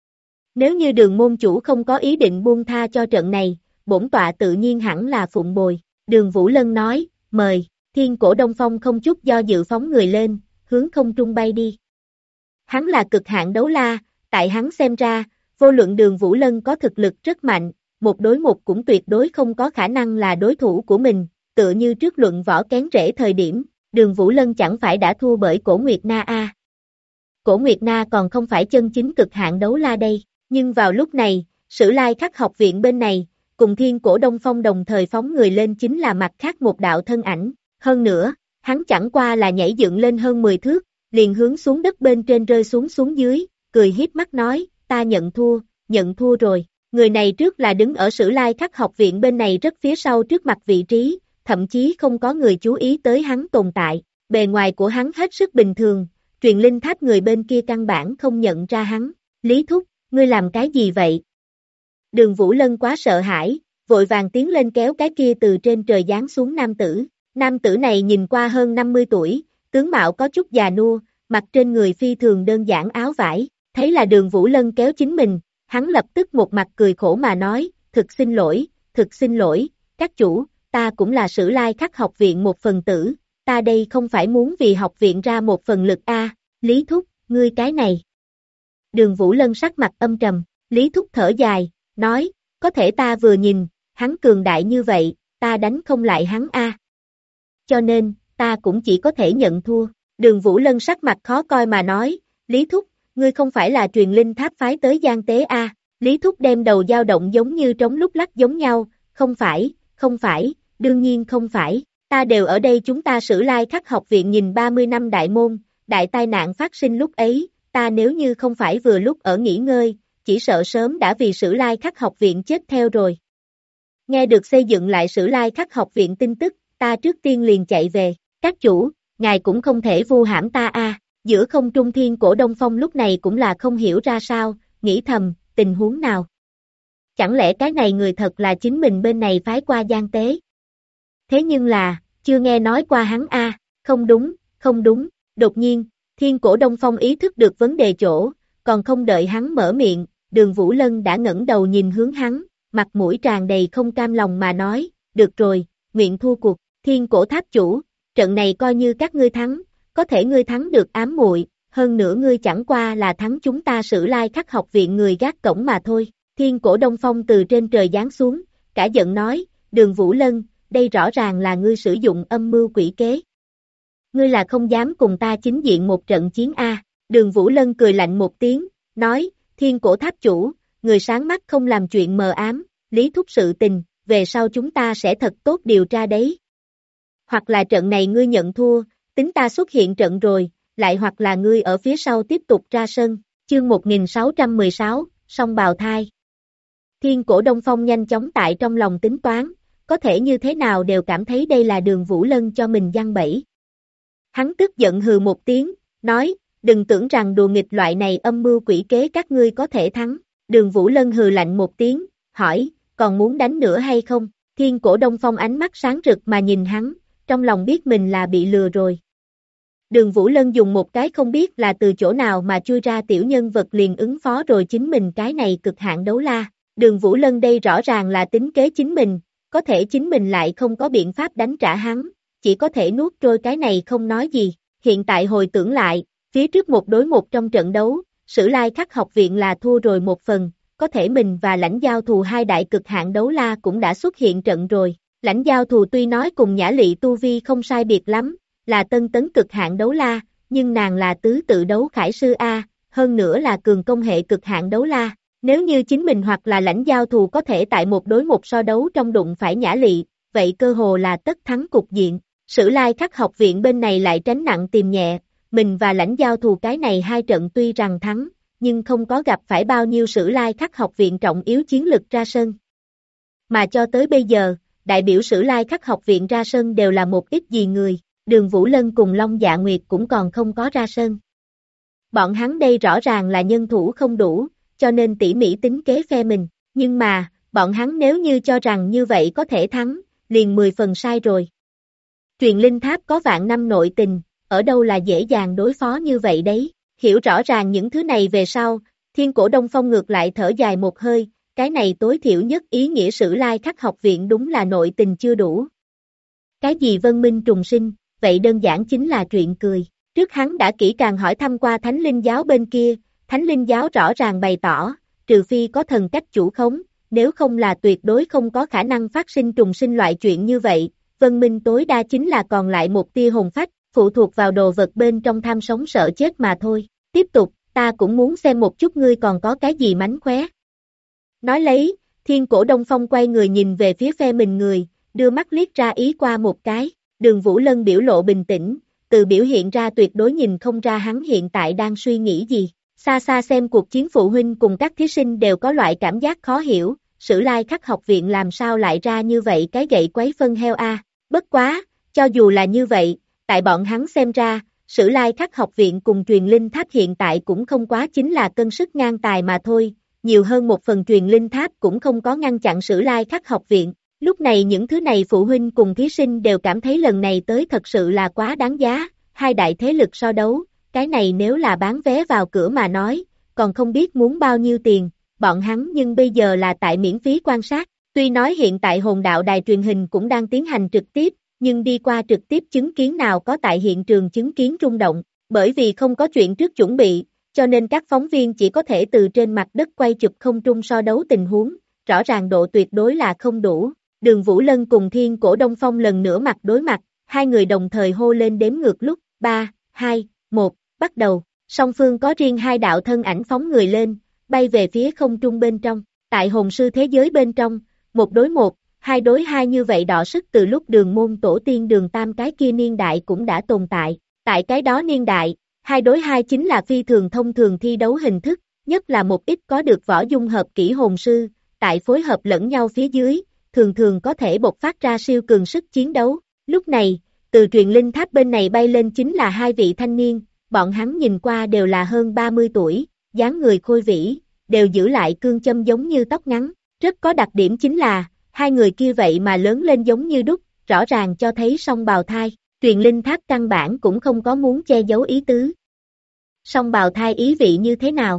Nếu như Đường môn chủ không có ý định buông tha cho trận này, bổn tọa tự nhiên hẳn là phụng bồi. Đường Vũ Lân nói, mời. Thiên Cổ Đông Phong không chút do dự phóng người lên, hướng không trung bay đi. Hắn là cực hạn đấu la, tại hắn xem ra, vô luận Đường Vũ Lân có thực lực rất mạnh, 1 đối 1 cũng tuyệt đối không có khả năng là đối thủ của mình, tựa như trước luận võ kén rễ thời điểm, Đường Vũ Lân chẳng phải đã thua bởi Cổ Nguyệt Na a. Cổ Nguyệt Na còn không phải chân chính cực hạn đấu la đây, nhưng vào lúc này, Sử Lai Khắc học viện bên này, cùng Thiên Cổ Đông Phong đồng thời phóng người lên chính là mặt khác một đạo thân ảnh, hơn nữa, hắn chẳng qua là nhảy dựng lên hơn 10 thước, liền hướng xuống đất bên trên rơi xuống dưới, cười hiếp mắt nói, ta nhận thua rồi. Người này trước là đứng ở Sử Lai Khắc học viện bên này rất phía sau trước mặt vị trí, thậm chí không có người chú ý tới hắn tồn tại, bề ngoài của hắn hết sức bình thường, truyền linh tháp người bên kia căn bản không nhận ra hắn. Lý Thúc, ngươi làm cái gì vậy? Đường Vũ Lân quá sợ hãi, vội vàng tiến lên kéo cái kia từ trên trời giáng xuống nam tử. Nam tử này nhìn qua hơn 50 tuổi, tướng mạo có chút già nua, mặc trên người phi thường đơn giản áo vải, thấy là Đường Vũ Lân kéo chính mình, hắn lập tức một mặt cười khổ mà nói, thực xin lỗi, các chủ, ta cũng là Sử Lai Khắc học viện một phần tử, ta đây không phải muốn vì học viện ra một phần lực a. Lý Thúc, ngươi cái này. Đường Vũ Lân sắc mặt âm trầm, Lý Thúc thở dài, nói, có thể ta vừa nhìn, hắn cường đại như vậy, ta đánh không lại hắn a. Cho nên, ta cũng chỉ có thể nhận thua. Đường Vũ Lân sắc mặt khó coi mà nói, Lý Thúc, ngươi không phải là truyền linh tháp phái tới Giang Tế a. Lý Thúc đem đầu dao động giống như trống lúc lắc giống nhau, không phải, đương nhiên không phải, ta đều ở đây chúng ta Sử Lai Khắc học viện nhìn 30 năm đại môn, đại tai nạn phát sinh lúc ấy, ta nếu như không phải vừa lúc ở nghỉ ngơi, chỉ sợ sớm đã vì Sử Lai Khắc học viện chết theo rồi. Nghe được xây dựng lại Sử Lai Khắc học viện tin tức, ta trước tiên liền chạy về, các chủ, ngài cũng không thể vu hãm ta a. Giữa không trung Thiên Cổ Đông Phong lúc này cũng là không hiểu ra sao, nghĩ thầm, tình huống nào. Chẳng lẽ cái này người thật là chính mình bên này phái qua Giang Tế? Thế nhưng là, chưa nghe nói qua hắn a. Không đúng, đột nhiên, Thiên Cổ Đông Phong ý thức được vấn đề chỗ, còn không đợi hắn mở miệng, Đường Vũ Lân đã ngẩng đầu nhìn hướng hắn, mặt mũi tràn đầy không cam lòng mà nói, được rồi, nguyện thua cuộc, Thiên Cổ Tháp chủ, trận này coi như các ngươi thắng, có thể ngươi thắng được ám muội, hơn nữa ngươi chẳng qua là thắng chúng ta Sử Lai Khắc học viện người gác cổng mà thôi. Thiên Cổ Đông Phong từ trên trời giáng xuống, cả giận nói, Đường Vũ Lân, đây rõ ràng là ngươi sử dụng âm mưu quỷ kế. Ngươi là không dám cùng ta chính diện một trận chiến a. Đường Vũ Lân cười lạnh một tiếng, nói, Thiên Cổ Tháp chủ, người sáng mắt không làm chuyện mờ ám, Lý Thúc sự tình, về sau chúng ta sẽ thật tốt điều tra đấy. Hoặc là trận này ngươi nhận thua, tính ta xuất hiện trận rồi, lại hoặc là ngươi ở phía sau tiếp tục ra sân. Chương 1616, song bào thai. Thiên Cổ Đông Phong nhanh chóng tại trong lòng tính toán, có thể như thế nào đều cảm thấy đây là Đường Vũ Lân cho mình giăng bẫy. Hắn tức giận hừ một tiếng, nói, đừng tưởng rằng đùa nghịch loại này âm mưu quỷ kế các ngươi có thể thắng. Đường Vũ Lân hừ lạnh một tiếng, hỏi, còn muốn đánh nữa hay không? Thiên Cổ Đông Phong ánh mắt sáng rực mà nhìn hắn, trong lòng biết mình là bị lừa rồi. Đường Vũ Lân dùng một cái không biết là từ chỗ nào mà chui ra tiểu nhân vật liền ứng phó rồi chính mình cái này cực hạn đấu la. Đường Vũ Lân đây rõ ràng là tính kế chính mình, có thể chính mình lại không có biện pháp đánh trả hắn, chỉ có thể nuốt trôi cái này không nói gì. Hiện tại hồi tưởng lại, phía trước 1 đối 1 trong trận đấu, Sử Lai Khắc học viện là thua rồi một phần, có thể mình và Lãnh Giao Thù hai đại cực hạn đấu la cũng đã xuất hiện trận rồi. Lãnh Giao Thù tuy nói cùng Nhã Lị tu vi không sai biệt lắm, là tân tấn cực hạn đấu la, nhưng nàng là tứ tự đấu khải sư A, hơn nữa là cường công hệ cực hạn đấu la. Nếu như chính mình hoặc là Lãnh Giao Thù có thể tại 1 đối 1 so đấu trong đụng phải Nhã Lị, vậy cơ hồ là tất thắng cục diện. Sử Lai Khắc học viện bên này lại tránh nặng tìm nhẹ, mình và Lãnh Giao Thù cái này hai trận tuy rằng thắng, nhưng không có gặp phải bao nhiêu Sử Lai Khắc học viện trọng yếu chiến lực ra sân. Mà cho tới bây giờ, đại biểu Sử Lai Khắc học viện ra sân đều là một ít gì người, Đường Vũ Lân cùng Long Dạ Nguyệt cũng còn không có ra sân. Bọn hắn đây rõ ràng là nhân thủ không đủ, cho nên tỉ mỉ tính kế phe mình, nhưng mà, bọn hắn nếu như cho rằng như vậy có thể thắng, liền 10 phần sai rồi. Truyền linh tháp có vạn năm nội tình, ở đâu là dễ dàng đối phó như vậy đấy, hiểu rõ ràng những thứ này về sau, Thiên Cổ Đông Phong ngược lại thở dài một hơi, cái này tối thiểu nhất ý nghĩa Sử Lai Khắc học viện đúng là nội tình chưa đủ. Cái gì vân minh trùng sinh, vậy đơn giản chính là chuyện cười. Trước hắn đã kỹ càng hỏi thăm qua Thánh Linh Giáo bên kia, Thánh Linh Giáo rõ ràng bày tỏ, trừ phi có thần cách chủ khống, nếu không là tuyệt đối không có khả năng phát sinh trùng sinh loại chuyện như vậy, vân minh tối đa chính là còn lại một tia hồn phách, phụ thuộc vào đồ vật bên trong tham sống sợ chết mà thôi. Tiếp tục, ta cũng muốn xem một chút ngươi còn có cái gì mánh khóe. Nói lấy, Thiên Cổ Đông Phong quay người nhìn về phía phe mình người, đưa mắt liếc ra ý qua một cái, Đường Vũ Lân biểu lộ bình tĩnh, từ biểu hiện ra tuyệt đối nhìn không ra hắn hiện tại đang suy nghĩ gì. Xa xa xem cuộc chiến phụ huynh cùng các thí sinh đều có loại cảm giác khó hiểu, Sử Lai Khắc học viện làm sao lại ra như vậy cái gậy quấy phân heo a? Bất quá, cho dù là như vậy, tại bọn hắn xem ra, Sử Lai Khắc học viện cùng truyền linh tháp hiện tại cũng không quá chính là cân sức ngang tài mà thôi, nhiều hơn một phần truyền linh tháp cũng không có ngăn chặn Sử Lai Khắc học viện. Lúc này những thứ này phụ huynh cùng thí sinh đều cảm thấy lần này tới thật sự là quá đáng giá, hai đại thế lực so đấu, cái này nếu là bán vé vào cửa mà nói, còn không biết muốn bao nhiêu tiền, bọn hắn nhưng bây giờ là tại miễn phí quan sát, tuy nói hiện tại hồn đạo đài truyền hình cũng đang tiến hành trực tiếp, nhưng đi qua trực tiếp chứng kiến nào có tại hiện trường chứng kiến rung động, bởi vì không có chuyện trước chuẩn bị, cho nên các phóng viên chỉ có thể từ trên mặt đất quay chụp không trung so đấu tình huống, rõ ràng độ tuyệt đối là không đủ. Đường Vũ Lân cùng Thiên Cổ Đông Phong lần nữa mặt đối mặt, hai người đồng thời hô lên đếm ngược lúc, 3, 2, 1, bắt đầu, song phương có riêng hai đạo thân ảnh phóng người lên, bay về phía không trung bên trong, tại hồn sư thế giới bên trong, 1 đối 1, 2 đối 2 như vậy đọ sức từ lúc đường môn tổ tiên đường tam cái kia niên đại cũng đã tồn tại cái đó niên đại, 2 đối 2 chính là phi thường thông thường thi đấu hình thức, nhất là một ít có được võ dung hợp kỹ hồn sư, tại phối hợp lẫn nhau phía dưới, thường thường có thể bộc phát ra siêu cường sức chiến đấu. Lúc này, từ truyền linh tháp bên này bay lên chính là hai vị thanh niên, bọn hắn nhìn qua đều là hơn 30 tuổi, dáng người khôi vĩ, đều giữ lại cương châm giống như tóc ngắn, rất có đặc điểm chính là, hai người kia vậy mà lớn lên giống như đúc, rõ ràng cho thấy song bào thai, truyền linh tháp căn bản cũng không có muốn che giấu ý tứ. Song bào thai ý vị như thế nào?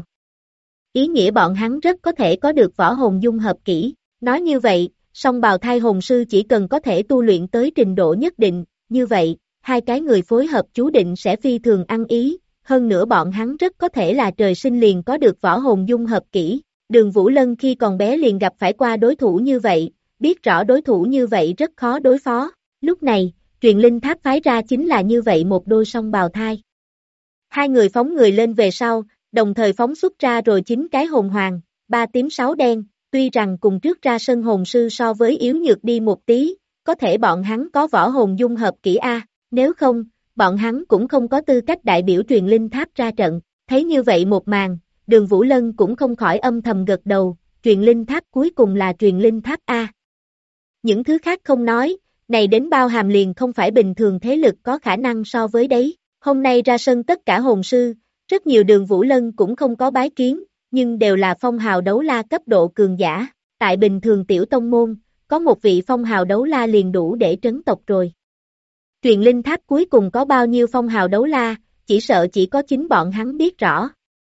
Ý nghĩa bọn hắn rất có thể có được võ hồn dung hợp kỹ, nói như vậy, song bào thai hồn sư chỉ cần có thể tu luyện tới trình độ nhất định, như vậy, hai cái người phối hợp chú định sẽ phi thường ăn ý, hơn nữa bọn hắn rất có thể là trời sinh liền có được võ hồn dung hợp kỹ. Đường Vũ Lân khi còn bé liền gặp phải qua đối thủ như vậy, biết rõ đối thủ như vậy rất khó đối phó. Lúc này, truyền linh tháp phái ra chính là như vậy một đôi song bào thai. Hai người phóng người lên về sau, đồng thời phóng xuất ra rồi 9 cái hồn hoàng, 3 tím 6 đen, tuy rằng cùng trước ra sân hồn sư so với yếu nhược đi một tí, có thể bọn hắn có võ hồn dung hợp kỹ A, nếu không, bọn hắn cũng không có tư cách đại biểu truyền linh tháp ra trận. Thấy như vậy một màn, Đường Vũ Lân cũng không khỏi âm thầm gật đầu, truyền linh tháp cuối cùng là truyền linh tháp A. Những thứ khác không nói, này đến bao hàm liền không phải bình thường thế lực có khả năng so với đấy. Hôm nay ra sân tất cả hồn sư, rất nhiều Đường Vũ Lân cũng không có bái kiến, nhưng đều là phong hào đấu la cấp độ cường giả. Tại bình thường tiểu tông môn, có một vị phong hào đấu la liền đủ để trấn tộc rồi. Truyền linh tháp cuối cùng có bao nhiêu phong hào đấu la, chỉ sợ chỉ có chính bọn hắn biết rõ.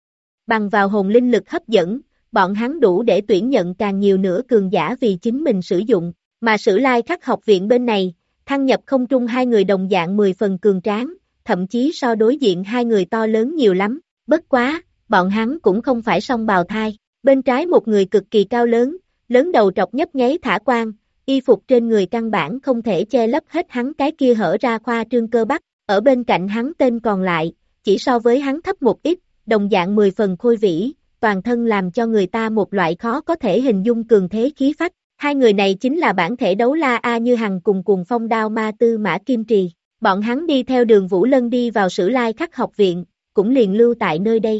Bằng vào hồn linh lực hấp dẫn, bọn hắn đủ để tuyển nhận càng nhiều nữa cường giả vì chính mình sử dụng, mà Sử Lai Khắc học viện bên này, thăng nhập không trung hai người đồng dạng 10 phần cường tráng, thậm chí so đối diện hai người to lớn nhiều lắm, bất quá, bọn hắn cũng không phải song bào thai, bên trái một người cực kỳ cao lớn, lớn đầu trọc nhấp nháy thả quang, y phục trên người căn bản không thể che lấp hết hắn cái kia hở ra khoa trương cơ bắp, ở bên cạnh hắn tên còn lại, chỉ so với hắn thấp một ít, đồng dạng 10 phần khôi vĩ, toàn thân làm cho người ta một loại khó có thể hình dung cường thế khí phách. Hai người này chính là bản thể đấu la A Như Hằng cùng Cuồng Phong Đao Ma Tư Mã Kim Trì. Bọn hắn đi theo Đường Vũ Lân đi vào Sử Lai Khắc học viện, cũng liền lưu tại nơi đây.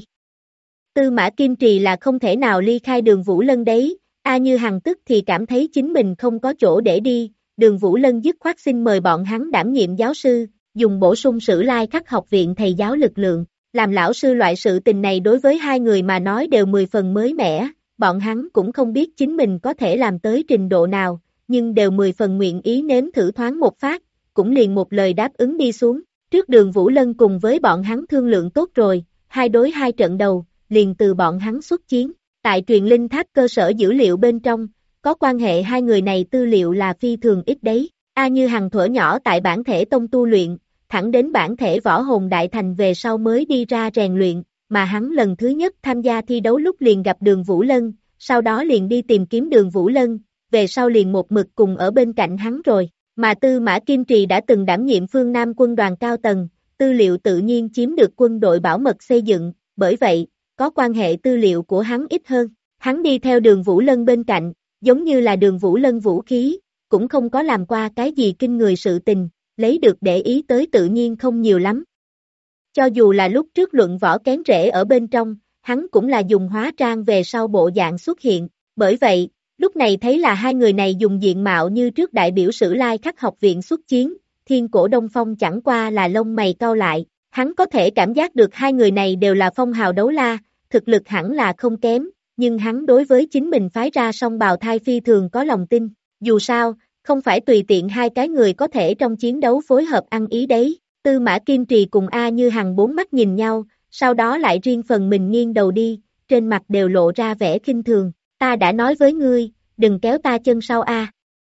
Tư Mã Kim Trì là không thể nào ly khai Đường Vũ Lân đấy, A Như Hằng tức thì cảm thấy chính mình không có chỗ để đi, Đường Vũ Lân dứt khoát xin mời bọn hắn đảm nhiệm giáo sư, dùng bổ sung Sử Lai Khắc học viện thầy giáo lực lượng. Làm lão sư loại sự tình này đối với hai người mà nói đều 10 phần mới mẻ, bọn hắn cũng không biết chính mình có thể làm tới trình độ nào, nhưng đều 10 phần nguyện ý nếm thử thoáng một phát, cũng liền một lời đáp ứng đi xuống. Trước Đường Vũ Lân cùng với bọn hắn thương lượng tốt rồi, 2 đối 2 trận đầu, liền từ bọn hắn xuất chiến. Tại truyền linh tháp cơ sở dữ liệu bên trong, có quan hệ hai người này tư liệu là phi thường ít đấy. A Như Hằng thuở nhỏ tại bản thể tông tu luyện, thẳng đến bản thể võ hồn đại thành về sau mới đi ra rèn luyện, mà hắn lần thứ nhất tham gia thi đấu lúc liền gặp Đường Vũ Lân, sau đó liền đi tìm kiếm Đường Vũ Lân, về sau liền một mực cùng ở bên cạnh hắn rồi, mà Tư Mã Kim Trì đã từng đảm nhiệm phương Nam quân đoàn cao tầng, tư liệu tự nhiên chiếm được quân đội bảo mật xây dựng, bởi vậy, có quan hệ tư liệu của hắn ít hơn, hắn đi theo Đường Vũ Lân bên cạnh, giống như là Đường Vũ Lân vũ khí, cũng không có làm qua cái gì kinh người sự tình, lấy được để ý tới tự nhiên không nhiều lắm. Cho dù là lúc trước luận võ kén rễ ở bên trong, hắn cũng là dùng hóa trang về sau bộ dạng xuất hiện, bởi vậy, lúc này thấy là hai người này dùng diện mạo như trước đại biểu Sử Lai Khắc học viện xuất chiến, Thiên Cổ Đông Phong chẳng qua là lông mày cau lại, hắn có thể cảm giác được hai người này đều là phong hào đấu la, thực lực hẳn là không kém, nhưng hắn đối với chính mình phái ra song bào thai phi thường có lòng tin, dù sao, không phải tùy tiện hai cái người có thể trong chiến đấu phối hợp ăn ý đấy. Tư Mã Kim Trì cùng A Như Hằng bốn mắt nhìn nhau, sau đó lại riêng phần mình nghiêng đầu đi, trên mặt đều lộ ra vẻ khinh thường, ta đã nói với ngươi, đừng kéo ta chân sau A.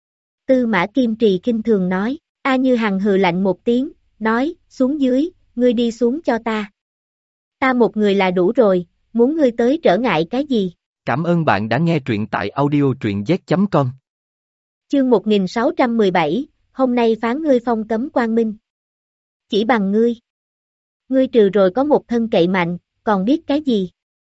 Tư Mã Kim Trì khinh thường nói, A Như Hằng hừ lạnh một tiếng, nói, xuống dưới, ngươi đi xuống cho ta. Ta một người là đủ rồi, muốn ngươi tới trở ngại cái gì? Cảm ơn bạn đã nghe truyện tại audio truyện z.com. Chương 1617, hôm nay phán ngươi phong cấm quang minh. Chỉ bằng ngươi. Ngươi trừ rồi có một thân cậy mạnh, còn biết cái gì?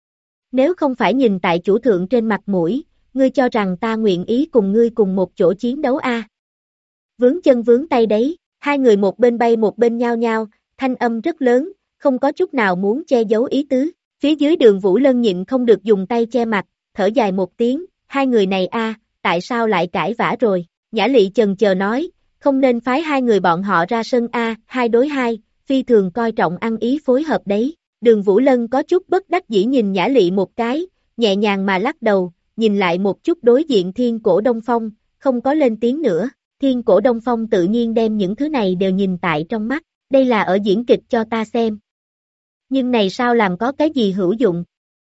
Nếu không phải nhìn tại chủ thượng trên mặt mũi, ngươi cho rằng ta nguyện ý cùng ngươi cùng một chỗ chiến đấu a? Vướng chân vướng tay đấy, hai người một bên bay một bên nhao nhao, thanh âm rất lớn, không có chút nào muốn che giấu ý tứ. Phía dưới Đường Vũ Lân nhịn không được dùng tay che mặt, thở dài một tiếng, hai người này a, tại sao lại cãi vã rồi? Nhã Lị chần chờ nói, không nên phái hai người bọn họ ra sân a, 2 đối 2, phi thường coi trọng ăn ý phối hợp đấy. Đường Vũ Lân có chút bất đắc dĩ nhìn Nhã Lị một cái, nhẹ nhàng mà lắc đầu, nhìn lại một chút đối diện Thiên Cổ Đông Phong, không có lên tiếng nữa. Thiên Cổ Đông Phong tự nhiên đem những thứ này đều nhìn tại trong mắt, đây là ở diễn kịch cho ta xem. Nhưng này sao làm có cái gì hữu dụng?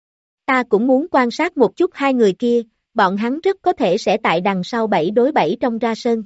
Ta cũng muốn quan sát một chút hai người kia, bọn hắn rất có thể sẽ tại đằng sau 7 đối 7 trong ra sân.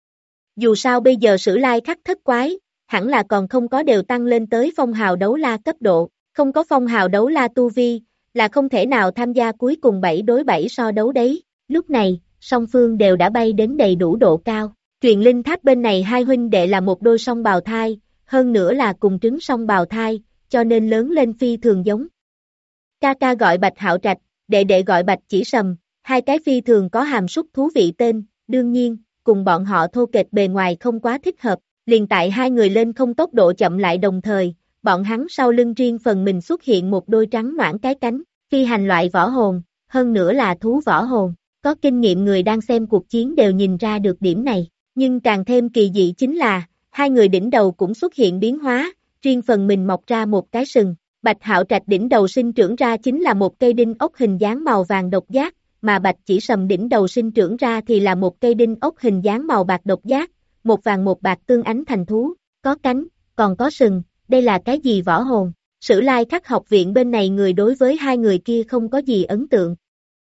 Dù sao bây giờ Sử Lai Khắc thất quái, hẳn là còn không có đều tăng lên tới phong hào đấu la cấp độ, không có phong hào đấu la tu vi, là không thể nào tham gia cuối cùng 7 đối 7 so đấu đấy. Lúc này, song phương đều đã bay đến đầy đủ độ cao. Truyền linh tháp bên này hai huynh đệ là một đôi song bào thai, hơn nữa là cùng trứng song bào thai, cho nên lớn lên phi thường giống. Ca ca gọi Bạch Hạo Trạch, đệ đệ gọi Bạch Chỉ Sầm, hai cái phi thường có hàm súc thú vị tên, đương nhiên, cùng bọn họ thô kệch bề ngoài không quá thích hợp, liền tại hai người lên không tốc độ chậm lại đồng thời, bọn hắn sau lưng riêng phần mình xuất hiện một đôi trắng noãn cái cánh, phi hành loại võ hồn, hơn nữa là thú võ hồn, có kinh nghiệm người đang xem cuộc chiến đều nhìn ra được điểm này, nhưng càng thêm kỳ dị chính là, hai người đỉnh đầu cũng xuất hiện biến hóa, riêng phần mình mọc ra một cái sừng. Bạch Hạo Trạch đỉnh đầu sinh trưởng ra chính là một cây đinh ốc hình dáng màu vàng độc giác, mà Bạch Chỉ Sầm đỉnh đầu sinh trưởng ra thì là một cây đinh ốc hình dáng màu bạc độc giác, một vàng một bạc tương ánh thành thú. có cánh, còn có sừng, đây là cái gì võ hồn? Sử Lai Khắc học viện bên này người đối với hai người kia không có gì ấn tượng.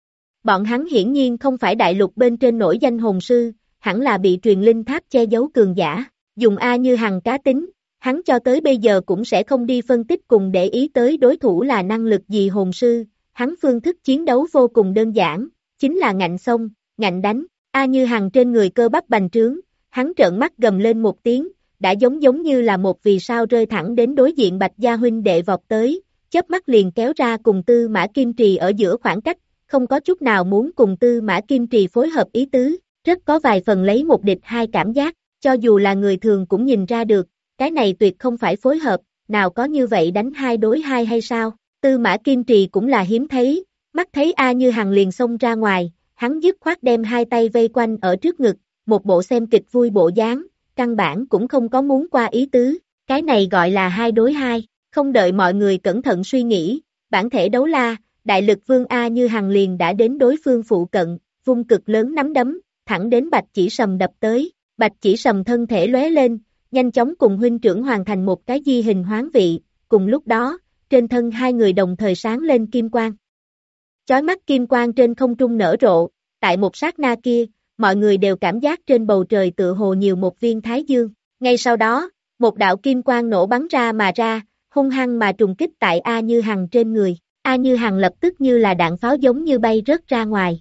Bọn hắn hiển nhiên không phải đại lục bên trên nổi danh hồn sư, hẳn là bị truyền linh tháp che giấu cường giả. Dùng A Như Hằng cá tính, hắn cho tới bây giờ cũng sẽ không đi phân tích cùng để ý tới đối thủ là năng lực gì hồn sư, hắn phương thức chiến đấu vô cùng đơn giản, chính là ngạnh xông, ngạnh đánh. A Như Hằng trên người cơ bắp bành trướng, hắn trợn mắt gầm lên một tiếng, đã giống như là một vì sao rơi thẳng đến đối diện Bạch Gia huynh đệ vọt tới, chớp mắt liền kéo ra cùng Tư Mã Kim Trì ở giữa khoảng cách, không có chút nào muốn cùng Tư Mã Kim Trì phối hợp ý tứ, rất có vài phần lấy một địch hai cảm giác, cho dù là người thường cũng nhìn ra được, cái này tuyệt không phải phối hợp, nào có như vậy đánh 2 đối 2 hay sao? Tư Mã Kim Trì cũng là hiếm thấy, mắt thấy A Như Hằng liền xông ra ngoài, hắn dứt khoát đem hai tay vây quanh ở trước ngực, một bộ xem kịch vui bộ dáng, căn bản cũng không có muốn qua ý tứ, cái này gọi là 2 đối 2, không đợi mọi người cẩn thận suy nghĩ, bản thể đấu la, đại lực vương A Như Hằng liền đã đến đối phương phụ cận, vung cực lớn nắm đấm, thẳng đến Bạch Chỉ Sầm đập tới, Bạch Chỉ Sầm thân thể lóe lên, nhanh chóng cùng huynh trưởng hoàn thành một cái di hình hoán vị, cùng lúc đó, trên thân hai người đồng thời sáng lên kim quang. Chói mắt kim quang trên không trung nở rộ, tại một sát na kia, mọi người đều cảm giác trên bầu trời tựa hồ nhiều một viên thái dương. Ngay sau đó, một đạo kim quang nổ bắn ra, hung hăng mà trùng kích tại A Như Hằng trên người. A Như Hằng lập tức như là đạn pháo giống như bay rớt ra ngoài.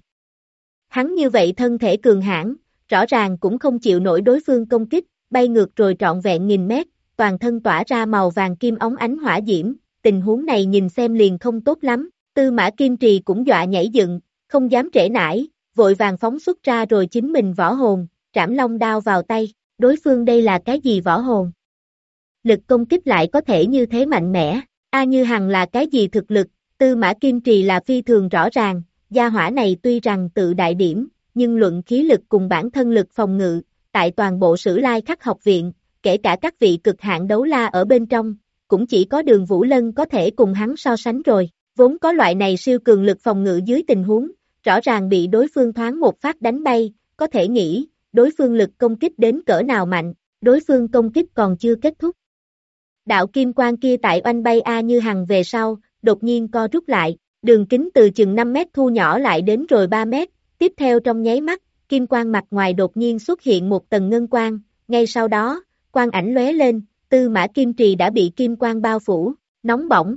Hắn như vậy thân thể cường hãn, rõ ràng cũng không chịu nổi đối phương công kích, bay ngược rồi trọn vẹn nghìn mét, toàn thân tỏa ra màu vàng kim óng ánh hỏa diễm, tình huống này nhìn xem liền không tốt lắm. Tư Mã Kim Trì cũng dọa nhảy dựng, không dám trễ nải, vội vàng phóng xuất ra rồi chính mình võ hồn, Trảm Long đao vào tay, đối phương đây là cái gì võ hồn? Lực công kích lại có thể như thế mạnh mẽ, A Như Hằng là cái gì thực lực, Tư Mã Kim Trì là phi thường rõ ràng, gia hỏa này tuy rằng tự đại điểm, nhưng luận khí lực cùng bản thân lực phòng ngự, tại toàn bộ Sử Lai Khắc học viện, kể cả các vị cực hạn đấu la ở bên trong, cũng chỉ có Đường Vũ Lân có thể cùng hắn so sánh rồi, vốn có loại này siêu cường lực phòng ngự dưới tình huống, rõ ràng bị đối phương thoáng một phát đánh bay, có thể nghĩ, đối phương lực công kích đến cỡ nào mạnh, đối phương công kích còn chưa kết thúc. Đạo kim quang kia tại oanh bay A Như Hằng về sau, đột nhiên co rút lại, đường kính từ chừng 5 mét thu nhỏ lại đến rồi 3 mét, tiếp theo trong nháy mắt, kim quang mặt ngoài đột nhiên xuất hiện một tầng ngân quang, ngay sau đó, quang ảnh lóe lên, Tư Mã Kim Trì đã bị kim quang bao phủ, nóng bỏng.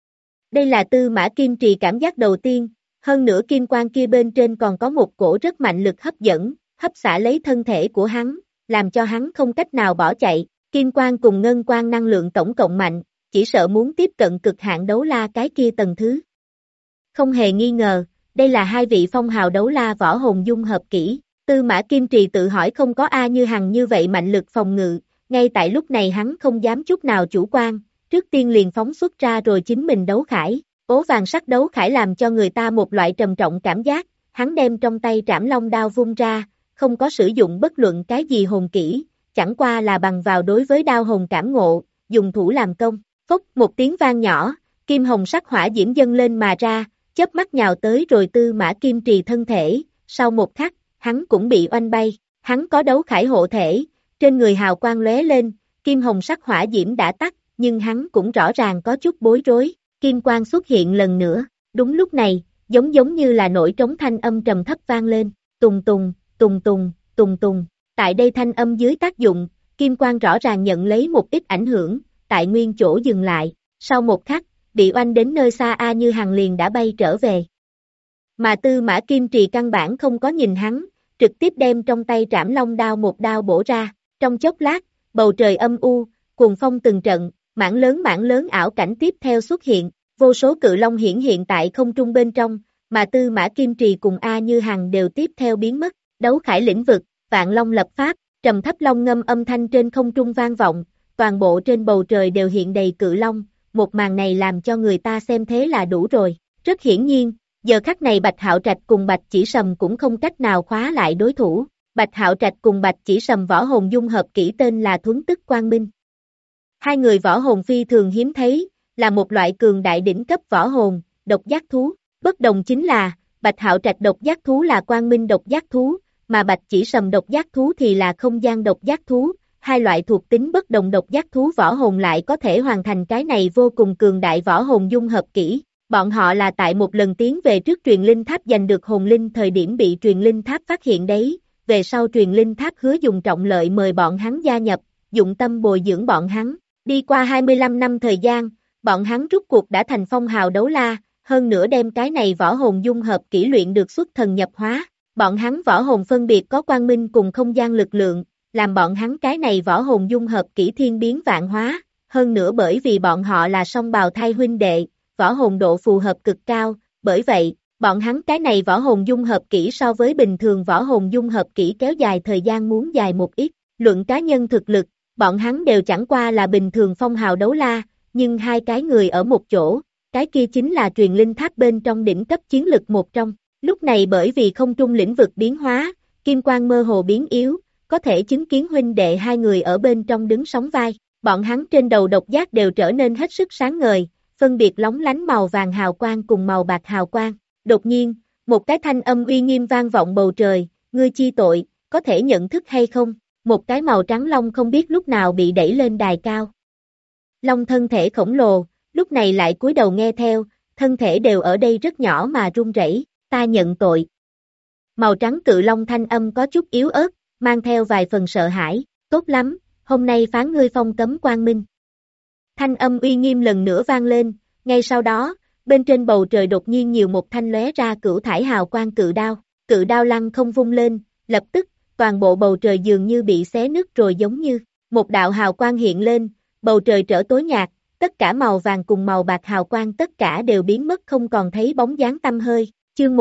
Đây là Tư Mã Kim Trì cảm giác đầu tiên, hơn nữa kim quang kia bên trên còn có một cổ rất mạnh lực hấp dẫn, hấp xả lấy thân thể của hắn, làm cho hắn không cách nào bỏ chạy, kim quang cùng ngân quang năng lượng tổng cộng mạnh, chỉ sợ muốn tiếp cận cực hạn đấu la cái kia tầng thứ. Không hề nghi ngờ, đây là hai vị phong hào đấu la võ hồn dung hợp kỹ, Tư Mã Kim Trì tự hỏi không có A Như Hằng như vậy mạnh lực phòng ngự, ngay tại lúc này hắn không dám chút nào chủ quan, trước tiên liền phóng xuất ra rồi chính mình đấu khải, ố vàng sắc đấu khải làm cho người ta một loại trầm trọng cảm giác, hắn đem trong tay Trảm Long đao vung ra, không có sử dụng bất luận cái gì hồn kỹ, chẳng qua là bằng vào đối với đao hồn cảm ngộ, dùng thủ làm công, phốc một tiếng vang nhỏ, kim hồng sắc hỏa diễm dâng lên mà ra, chớp mắt nhào tới rồi Tư Mã Kim Trì thân thể, sau một khắc, hắn cũng bị oanh bay, hắn có đấu khải hộ thể, trên người hào quang lóe lên, kim hồng sắc hỏa diễm đã tắt, nhưng hắn cũng rõ ràng có chút bối rối, kim quang xuất hiện lần nữa, đúng lúc này, giống như là nổi trống thanh âm trầm thấp vang lên, tùng tùng, tùng tùng, tùng tùng, tại đây thanh âm dưới tác dụng, kim quang rõ ràng nhận lấy một ít ảnh hưởng, tại nguyên chỗ dừng lại, sau một khắc, bị oanh đến nơi xa A Như Hằng liền đã bay trở về. Mà Tư Mã Kim Trì căn bản không có nhìn hắn, trực tiếp đem trong tay Trảm Long đao một đao bổ ra, trong chốc lát, bầu trời âm u, cuồng phong từng trận, mảng lớn ảo cảnh tiếp theo xuất hiện, vô số cự long hiển hiện tại không trung bên trong, mà Tư Mã Kim Trì cùng A Như Hằng đều tiếp theo biến mất, đấu khải lĩnh vực, vạn long lập pháp, trầm thấp long ngâm âm thanh trên không trung vang vọng, toàn bộ trên bầu trời đều hiện đầy cự long, một màn này làm cho người ta xem thế là đủ rồi, rất hiển nhiên, giờ khắc này Bạch Hạo Trạch cùng Bạch Chỉ Sầm cũng không cách nào khóa lại đối thủ, Bạch Hạo Trạch cùng Bạch Chỉ Sầm võ hồn dung hợp kỹ tên là Thuấn Tức Quang Minh. Hai người võ hồn phi thường hiếm thấy, là một loại cường đại đỉnh cấp võ hồn, độc giác thú, bất đồng chính là, Bạch Hạo Trạch độc giác thú là Quang Minh độc giác thú, mà Bạch Chỉ Sầm độc giác thú thì là không gian độc giác thú, hai loại thuộc tính bất đồng độc giác thú võ hồn lại có thể hoàn thành cái này vô cùng cường đại võ hồn dung hợp kỹ. Bọn họ là tại một lần tiến về trước truyền linh tháp giành được hồn linh thời điểm bị truyền linh tháp phát hiện đấy, về sau truyền linh tháp hứa dùng trọng lợi mời bọn hắn gia nhập, dụng tâm bồi dưỡng bọn hắn. Đi qua 25 năm thời gian, bọn hắn rút cuộc đã thành phong hào đấu la, hơn nữa đem cái này võ hồn dung hợp kỹ luyện được xuất thần nhập hóa. Bọn hắn võ hồn phân biệt có quang minh cùng không gian lực lượng, làm bọn hắn cái này võ hồn dung hợp kỹ thiên biến vạn hóa, hơn nữa bởi vì bọn họ là song bào thai huynh đệ, võ hồn độ phù hợp cực cao, bởi vậy, bọn hắn cái này võ hồn dung hợp kỹ so với bình thường võ hồn dung hợp kỹ kéo dài thời gian muốn dài một ít, luận cá nhân thực lực, bọn hắn đều chẳng qua là bình thường phong hào đấu la, nhưng hai cái người ở một chỗ, cái kia chính là truyền linh tháp bên trong đỉnh cấp chiến lực một trong. Lúc này bởi vì không trung lĩnh vực biến hóa, kim quang mơ hồ biến yếu, có thể chứng kiến huynh đệ hai người ở bên trong đứng sóng vai, bọn hắn trên đầu độc giác đều trở nên hết sức sáng ngời, phân biệt lóng lánh màu vàng hào quang cùng màu bạc hào quang. Đột nhiên, một cái thanh âm uy nghiêm vang vọng bầu trời, ngươi chi tội, có thể nhận thức hay không? Một cái màu trắng long không biết lúc nào bị đẩy lên đài cao. Long thân thể khổng lồ, lúc này lại cúi đầu nghe theo, thân thể đều ở đây rất nhỏ mà run rẩy. Ta nhận tội. Màu trắng cự long thanh âm có chút yếu ớt, mang theo vài phần sợ hãi, tốt lắm, hôm nay phán ngươi phong cấm quang minh. Thanh âm uy nghiêm lần nữa vang lên, ngay sau đó, bên trên bầu trời đột nhiên nhiều một thanh lóe ra cửu thải hào quang cự đao lăng không vung lên, lập tức, toàn bộ bầu trời dường như bị xé nứt rồi giống như, một đạo hào quang hiện lên, bầu trời trở tối nhạt, tất cả màu vàng cùng màu bạc hào quang tất cả đều biến mất không còn thấy bóng dáng tăm hơi. Chương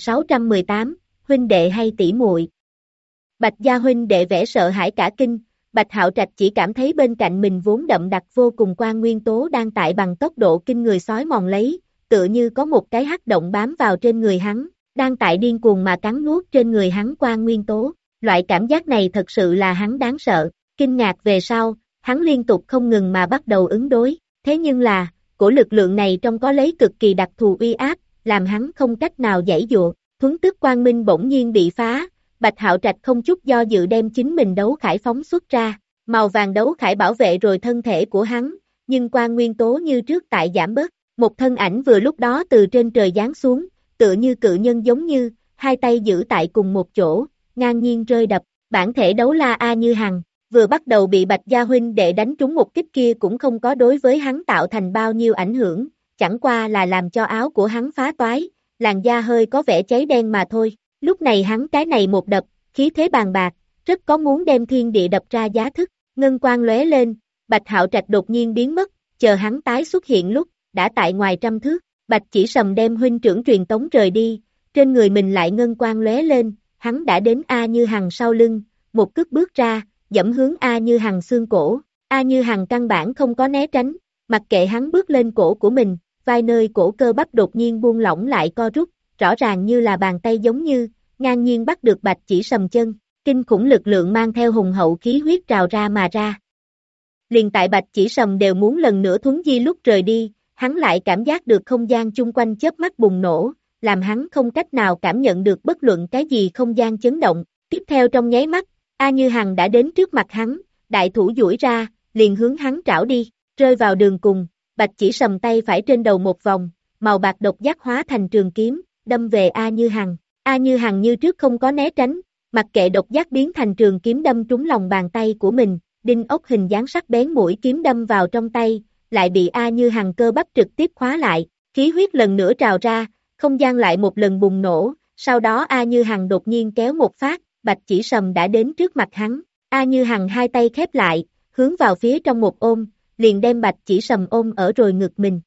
1618, huynh đệ hay tỷ muội. Bạch gia huynh đệ vẻ sợ hãi cả kinh, Bạch Hạo Trạch chỉ cảm thấy bên cạnh mình vốn đậm đặc vô cùng quang nguyên tố đang tại bằng tốc độ kinh người xói mòn lấy, tựa như có một cái hắc động bám vào trên người hắn, đang tại điên cuồng mà cắn nuốt trên người hắn quang nguyên tố, loại cảm giác này thật sự là hắn đáng sợ, kinh ngạc về sau, hắn liên tục không ngừng mà bắt đầu ứng đối, thế nhưng là, của lực lượng này trong có lấy cực kỳ đặc thù uy áp, làm hắn không cách nào giãy dụa, thuấn tức quang minh bỗng nhiên bị phá, Bạch Hạo Trạch không chút do dự đem chính mình đấu khải phóng xuất ra, màu vàng đấu khải bảo vệ rồi thân thể của hắn, nhưng quang nguyên tố như trước tại giảm bớt, một thân ảnh vừa lúc đó từ trên trời giáng xuống, tựa như cự nhân giống như, hai tay giữ tại cùng một chỗ, ngang nhiên rơi đập, bản thể đấu la A Như Hằng, vừa bắt đầu bị Bạch gia huynh đệ đánh trúng một kích kia cũng không có đối với hắn tạo thành bao nhiêu ảnh hưởng, chẳng qua là làm cho áo của hắn phá toái, làn da hơi có vẻ cháy đen mà thôi. Lúc này hắn cái này một đập, khí thế bàn bạc, rất có muốn đem thiên địa đập ra giá thức, ngân quang lóe lên, Bạch Hạo Trạch đột nhiên biến mất, chờ hắn tái xuất hiện lúc, đã tại ngoài trăm thước, Bạch Chỉ Sầm đem huynh trưởng truyền tống rời đi, trên người mình lại ngân quang lóe lên, hắn đã đến A Như Hằng sau lưng, một cước bước ra, dẫm hướng A Như Hằng xương cổ, A Như Hằng căn bản không có né tránh, mặc kệ hắn bước lên cổ của mình, vai nơi cổ cơ bắp đột nhiên buông lỏng lại co rút, rõ ràng như là bàn tay giống như, ngang nhiên bắt được Bạch Chỉ Sầm chân, kinh khủng lực lượng mang theo hùng hậu khí huyết trào ra mà ra. Liền tại Bạch Chỉ Sầm đều muốn lần nữa thuấn di lúc rời đi, hắn lại cảm giác được không gian chung quanh chớp mắt bùng nổ, làm hắn không cách nào cảm nhận được bất luận cái gì không gian chấn động. Tiếp theo trong nháy mắt, A Như Hằng đã đến trước mặt hắn, đại thủ duỗi ra, liền hướng hắn trảo đi, rơi vào đường cùng, Bạch Chỉ Sầm tay phải trên đầu một vòng, màu bạc độc giác hóa thành trường kiếm, đâm về A Như Hằng. A Như Hằng như trước không có né tránh, mặc kệ độc giác biến thành trường kiếm đâm trúng lòng bàn tay của mình, đinh ốc hình dáng sắc bén mũi kiếm đâm vào trong tay, lại bị A Như Hằng cơ bắp trực tiếp khóa lại, khí huyết lần nữa trào ra, không gian lại một lần bùng nổ, sau đó A Như Hằng đột nhiên kéo một phát, Bạch Chỉ Sầm đã đến trước mặt hắn, A Như Hằng hai tay khép lại, hướng vào phía trong một ôm, liền đem Bạch Chỉ Sầm ôm ở rồi ngực mình.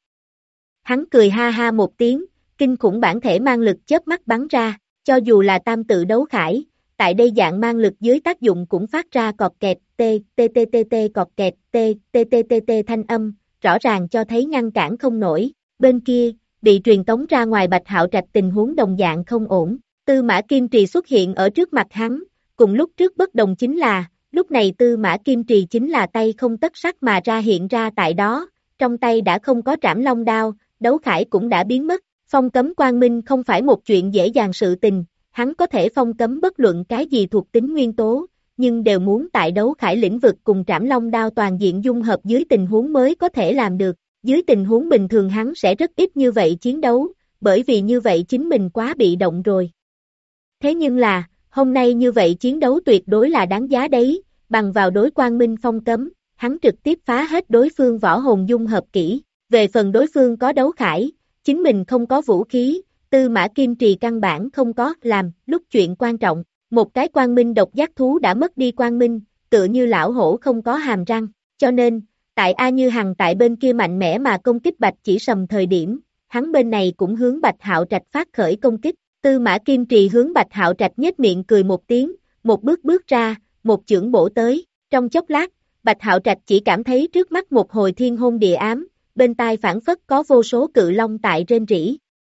Hắn cười ha ha một tiếng, kinh khủng bản thể mang lực chớp mắt bắn ra, cho dù là tam tự đấu khải, tại đây dạng mang lực dưới tác dụng cũng phát ra cọt kẹt, cọt kẹt, thanh âm, rõ ràng cho thấy ngăn cản không nổi, bên kia, bị truyền tống ra ngoài Bạch Hạo Trạch tình huống đồng dạng không ổn, Tư Mã Kim Trì xuất hiện ở trước mặt hắn, cùng lúc trước bất đồng chính là, lúc này Tư Mã Kim Trì chính là tay không tất sắt mà ra hiện ra tại đó, trong tay đã không có trảm long đao, đấu khải cũng đã biến mất, phong cấm quang minh không phải một chuyện dễ dàng sự tình, hắn có thể phong cấm bất luận cái gì thuộc tính nguyên tố, nhưng đều muốn tại đấu khải lĩnh vực cùng trảm long đao toàn diện dung hợp dưới tình huống mới có thể làm được. Dưới tình huống bình thường hắn sẽ rất ít như vậy chiến đấu, bởi vì như vậy chính mình quá bị động rồi. Thế nhưng là, hôm nay như vậy chiến đấu tuyệt đối là đáng giá đấy, bằng vào đối Quang Minh Phong cấm, hắn trực tiếp phá hết đối phương võ hồn dung hợp kỹ. Về phần đối phương có đấu khải, chính mình không có vũ khí, Tư Mã Kim Trì căn bản không có làm, lúc chuyện quan trọng, một cái quang minh độc giác thú đã mất đi quang minh, tựa như lão hổ không có hàm răng, cho nên, tại A Như Hằng tại bên kia mạnh mẽ mà công kích Bạch Chỉ Sầm thời điểm, hắn bên này cũng hướng Bạch Hạo Trạch phát khởi công kích, Tư Mã Kim Trì hướng Bạch Hạo Trạch nhếch miệng cười một tiếng, một bước bước ra, một chưởng bổ tới, trong chốc lát, Bạch Hạo Trạch chỉ cảm thấy trước mắt một hồi thiên hôn địa ám, bên tai phảng phất có vô số cự long tại rên rỉ.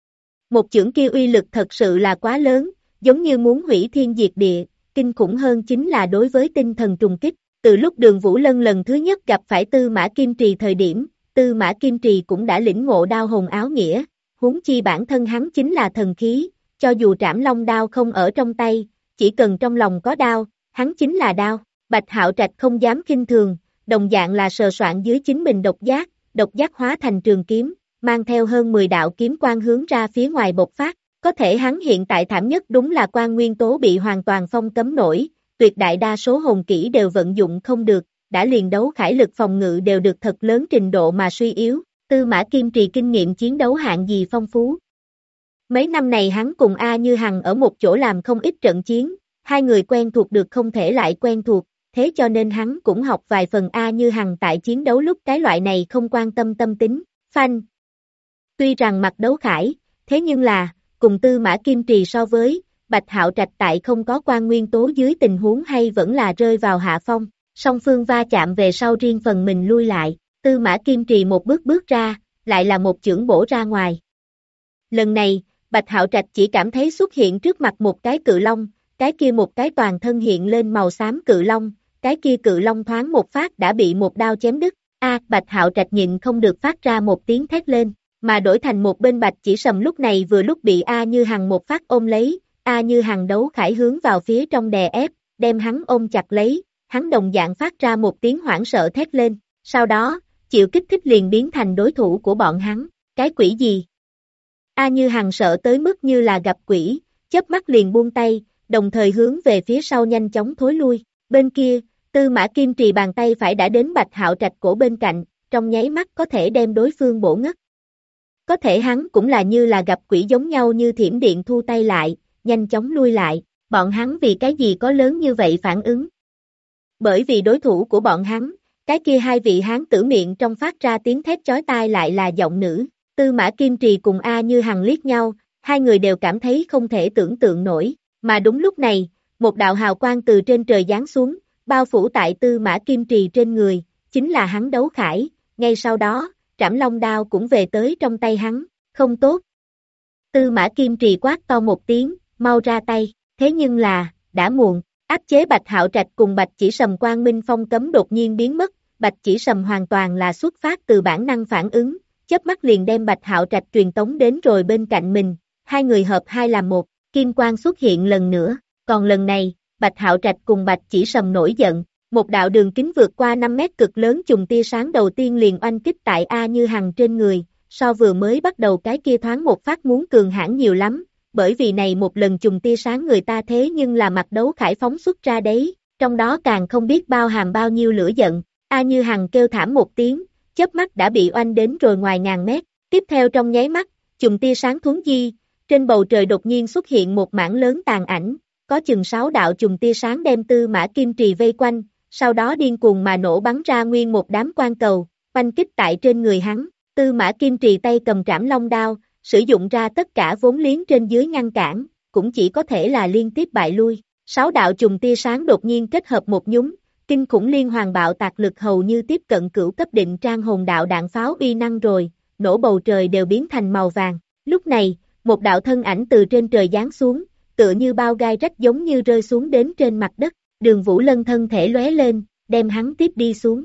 Một chưởng kia uy lực thật sự là quá lớn, giống như muốn hủy thiên diệt địa, kinh khủng hơn chính là đối với tinh thần trùng kích. Từ lúc Đường Vũ Lân lần thứ nhất gặp phải Tư Mã Kim Trì thời điểm, Tư Mã Kim Trì cũng đã lĩnh ngộ đao hồn áo nghĩa, huống chi bản thân hắn chính là thần khí, cho dù trảm long đao không ở trong tay, chỉ cần trong lòng có đao, hắn chính là đao. Bạch Hạo Trạch không dám khinh thường, đồng dạng là sờ soạn dưới chính mình độc giác hóa thành trường kiếm, mang theo hơn 10 đạo kiếm quang hướng ra phía ngoài bộc phát. Có thể hắn hiện tại thảm nhất đúng là quan nguyên tố bị hoàn toàn phong cấm nổi, tuyệt đại đa số hồn kỹ đều vận dụng không được, đã liền đấu khải lực phòng ngự đều được thật lớn trình độ mà suy yếu. Tư Mã Kim Trì kinh nghiệm chiến đấu hạng gì phong phú. Mấy năm này hắn cùng A Như Hằng ở một chỗ làm không ít trận chiến, hai người quen thuộc được không thể lại quen thuộc, thế cho nên hắn cũng học vài phần A Như Hằng tại chiến đấu lúc cái loại này không quan tâm tâm tính, phanh. Tuy rằng mặt đấu khải, thế nhưng là, cùng Tư Mã Kim Trì so với, Bạch Hạo Trạch tại không có quan nguyên tố dưới tình huống hay vẫn là rơi vào hạ phong, song phương va chạm về sau riêng phần mình lui lại, Tư Mã Kim Trì một bước bước ra, lại là một chưởng bổ ra ngoài. Lần này, Bạch Hạo Trạch chỉ cảm thấy xuất hiện trước mặt một cái cự long, cái kia một cái toàn thân hiện lên màu xám cự long, cái kia cự long thoáng một phát đã bị một đao chém đứt, Bạch Hạo Trạch nhịn không được phát ra một tiếng thét lên. Mà đổi thành một bên Bạch Chỉ Sầm lúc này vừa lúc bị A Như Hằng một phát ôm lấy, A Như Hằng đấu khải hướng vào phía trong đè ép, đem hắn ôm chặt lấy, hắn đồng dạng phát ra một tiếng hoảng sợ thét lên, sau đó, chịu kích thích liền biến thành đối thủ của bọn hắn, cái quỷ gì? A Như Hằng sợ tới mức như là gặp quỷ, chớp mắt liền buông tay, đồng thời hướng về phía sau nhanh chóng thối lui, bên kia, Tư Mã Kim Trì bàn tay phải đã đến Bạch Hạo Trạch cổ bên cạnh, trong nháy mắt có thể đem đối phương bổ ngất. Có thể hắn cũng là như là gặp quỷ giống nhau như thiểm điện thu tay lại, nhanh chóng lui lại, bọn hắn vì cái gì có lớn như vậy phản ứng. Bởi vì đối thủ của bọn hắn, cái kia hai vị hán tử miệng trong phát ra tiếng thét chói tai lại là giọng nữ, Tư Mã Kim Trì cùng A Như Hằng liếc nhau, hai người đều cảm thấy không thể tưởng tượng nổi, mà đúng lúc này, một đạo hào quang từ trên trời giáng xuống, bao phủ tại Tư Mã Kim Trì trên người, chính là hắn đấu khải, ngay sau đó, trảm long đao cũng về tới trong tay hắn, không tốt. Tư Mã Kim Trì quát to một tiếng, mau ra tay, thế nhưng là, đã muộn, áp chế Bạch Hạo Trạch cùng Bạch Chỉ Sầm Quang Minh Phong cấm đột nhiên biến mất, Bạch Chỉ Sầm hoàn toàn là xuất phát từ bản năng phản ứng, chớp mắt liền đem Bạch Hạo Trạch truyền tống đến rồi bên cạnh mình, hai người hợp hai làm một, kim quang xuất hiện lần nữa, còn lần này, Bạch Hạo Trạch cùng Bạch Chỉ Sầm nổi giận. Một đạo đường kính vượt qua 5 mét cực lớn chùm tia sáng đầu tiên liền oanh kích tại A Như Hằng trên người, so vừa mới bắt đầu cái kia thoáng một phát muốn cường hãn nhiều lắm, bởi vì này một lần chùm tia sáng người ta thế nhưng là mặt đấu khải phóng xuất ra đấy, trong đó càng không biết bao hàm bao nhiêu lửa giận, A Như Hằng kêu thảm một tiếng, chớp mắt đã bị oanh đến rồi ngoài ngàn mét, tiếp theo trong nháy mắt, chùm tia sáng thuấn di, trên bầu trời đột nhiên xuất hiện một mảng lớn tàn ảnh, có chừng 6 đạo chùm tia sáng đem Tư Mã Kim Trì vây quanh, sau đó điên cuồng mà nổ bắn ra nguyên một đám quang cầu, oanh kích tại trên người hắn, Tư Mã Kim Trì tay cầm trảm long đao, sử dụng ra tất cả vốn liếng trên dưới ngăn cản, cũng chỉ có thể là liên tiếp bại lui, 6 đạo trùng tia sáng đột nhiên kết hợp một nhúm, kinh khủng liên hoàn bạo tạc lực hầu như tiếp cận cửu cấp định trang hồn đạo đạn pháo uy năng rồi, nổ bầu trời đều biến thành màu vàng, lúc này, một đạo thân ảnh từ trên trời giáng xuống, tựa như bao gai rách giống như rơi xuống đến trên mặt đất. Đường Vũ Lân thân thể lóe lên, đem hắn tiếp đi xuống.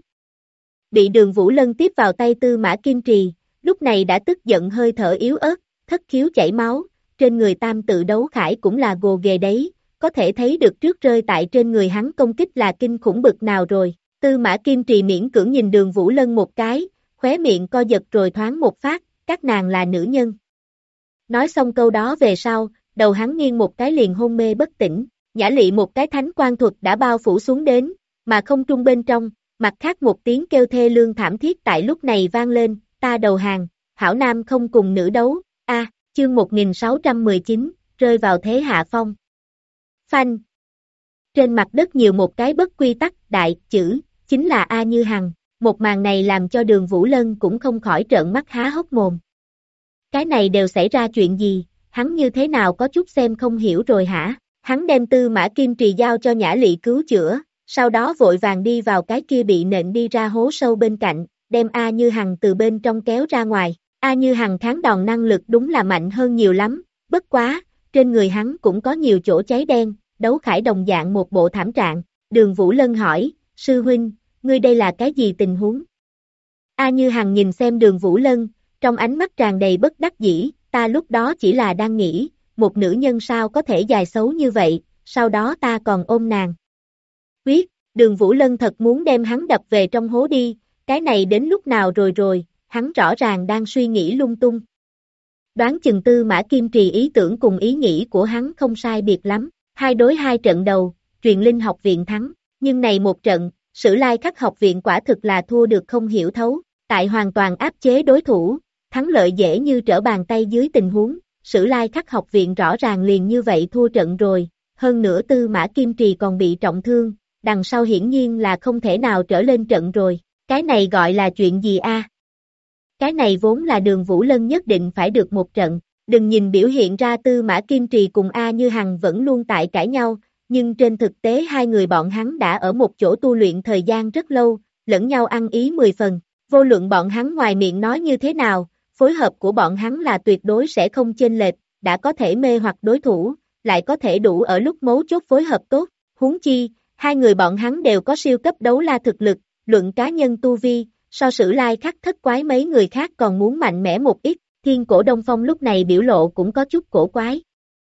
Bị Đường Vũ Lân tiếp vào tay Tư Mã Kim Trì, lúc này đã tức giận hơi thở yếu ớt, thất khiếu chảy máu, trên người tam tự đấu khải cũng là gồ ghề đấy, có thể thấy được trước rơi tại trên người hắn công kích là kinh khủng bực nào rồi. Tư Mã Kim Trì miễn cưỡng nhìn Đường Vũ Lân một cái, khóe miệng co giật rồi thoáng một phát, các nàng là nữ nhân. Nói xong câu đó về sau, đầu hắn nghiêng một cái liền hôn mê bất tỉnh, nhã lị một cái thánh quan thuật đã bao phủ xuống đến, mà không trung bên trong, mặt khác một tiếng kêu thê lương thảm thiết tại lúc này vang lên, ta đầu hàng, hảo nam không cùng nữ đấu, chương 1619, rơi vào thế hạ phong. Phanh. Trên mặt đất nhiều một cái bất quy tắc, đại, chữ, chính là A Như Hằng, một màn này làm cho Đường Vũ Lân cũng không khỏi trợn mắt há hốc mồm. Cái này đều xảy ra chuyện gì, hắn như thế nào có chút xem không hiểu rồi hả? Hắn đem Tư Mã Kim Trì giao cho Nhã Lị cứu chữa, sau đó vội vàng đi vào cái kia bị nện đi ra hố sâu bên cạnh, đem A Như Hằng từ bên trong kéo ra ngoài. A Như Hằng kháng đòn năng lực đúng là mạnh hơn nhiều lắm, bất quá, trên người hắn cũng có nhiều chỗ cháy đen, Đấu Khải đồng dạng một bộ thảm trạng. Đường Vũ Lân hỏi, sư huynh, ngươi đây là cái gì tình huống? A Như Hằng nhìn xem Đường Vũ Lân, trong ánh mắt tràn đầy bất đắc dĩ, ta lúc đó chỉ là đang nghĩ, một nữ nhân sao có thể dài xấu như vậy, sau đó ta còn ôm nàng. Quyết, Đường Vũ Lân thật muốn đem hắn đập về trong hố đi, cái này đến lúc nào rồi, hắn rõ ràng đang suy nghĩ lung tung. Đoán chừng Tư Mã Kim Trì ý tưởng cùng ý nghĩ của hắn không sai biệt lắm, 2 đối 2 trận đầu, Truyền Linh học viện thắng, nhưng này một trận, Sử Lai Khắc học viện quả thực là thua được không hiểu thấu, tại hoàn toàn áp chế đối thủ, thắng lợi dễ như trở bàn tay dưới tình huống, Sử Lai Khắc học viện rõ ràng liền như vậy thua trận rồi, hơn nữa Tư Mã Kim Trì còn bị trọng thương, đằng sau hiển nhiên là không thể nào trở lên trận rồi, cái này gọi là chuyện gì a? Cái này vốn là Đường Vũ Lân nhất định phải được một trận, đừng nhìn biểu hiện ra Tư Mã Kim Trì cùng A Như Hằng vẫn luôn tại cãi nhau, nhưng trên thực tế hai người bọn hắn đã ở một chỗ tu luyện thời gian rất lâu, lẫn nhau ăn ý 10 phần, vô luận bọn hắn ngoài miệng nói như thế nào, phối hợp của bọn hắn là tuyệt đối sẽ không chênh lệch, đã có thể mê hoặc đối thủ, lại có thể đủ ở lúc mấu chốt phối hợp tốt, huống chi, hai người bọn hắn đều có siêu cấp đấu la thực lực, luận cá nhân tu vi, so Sử Lai Khắc thất quái mấy người khác còn muốn mạnh mẽ một ít, Thiên Cổ Đông Phong lúc này biểu lộ cũng có chút cổ quái.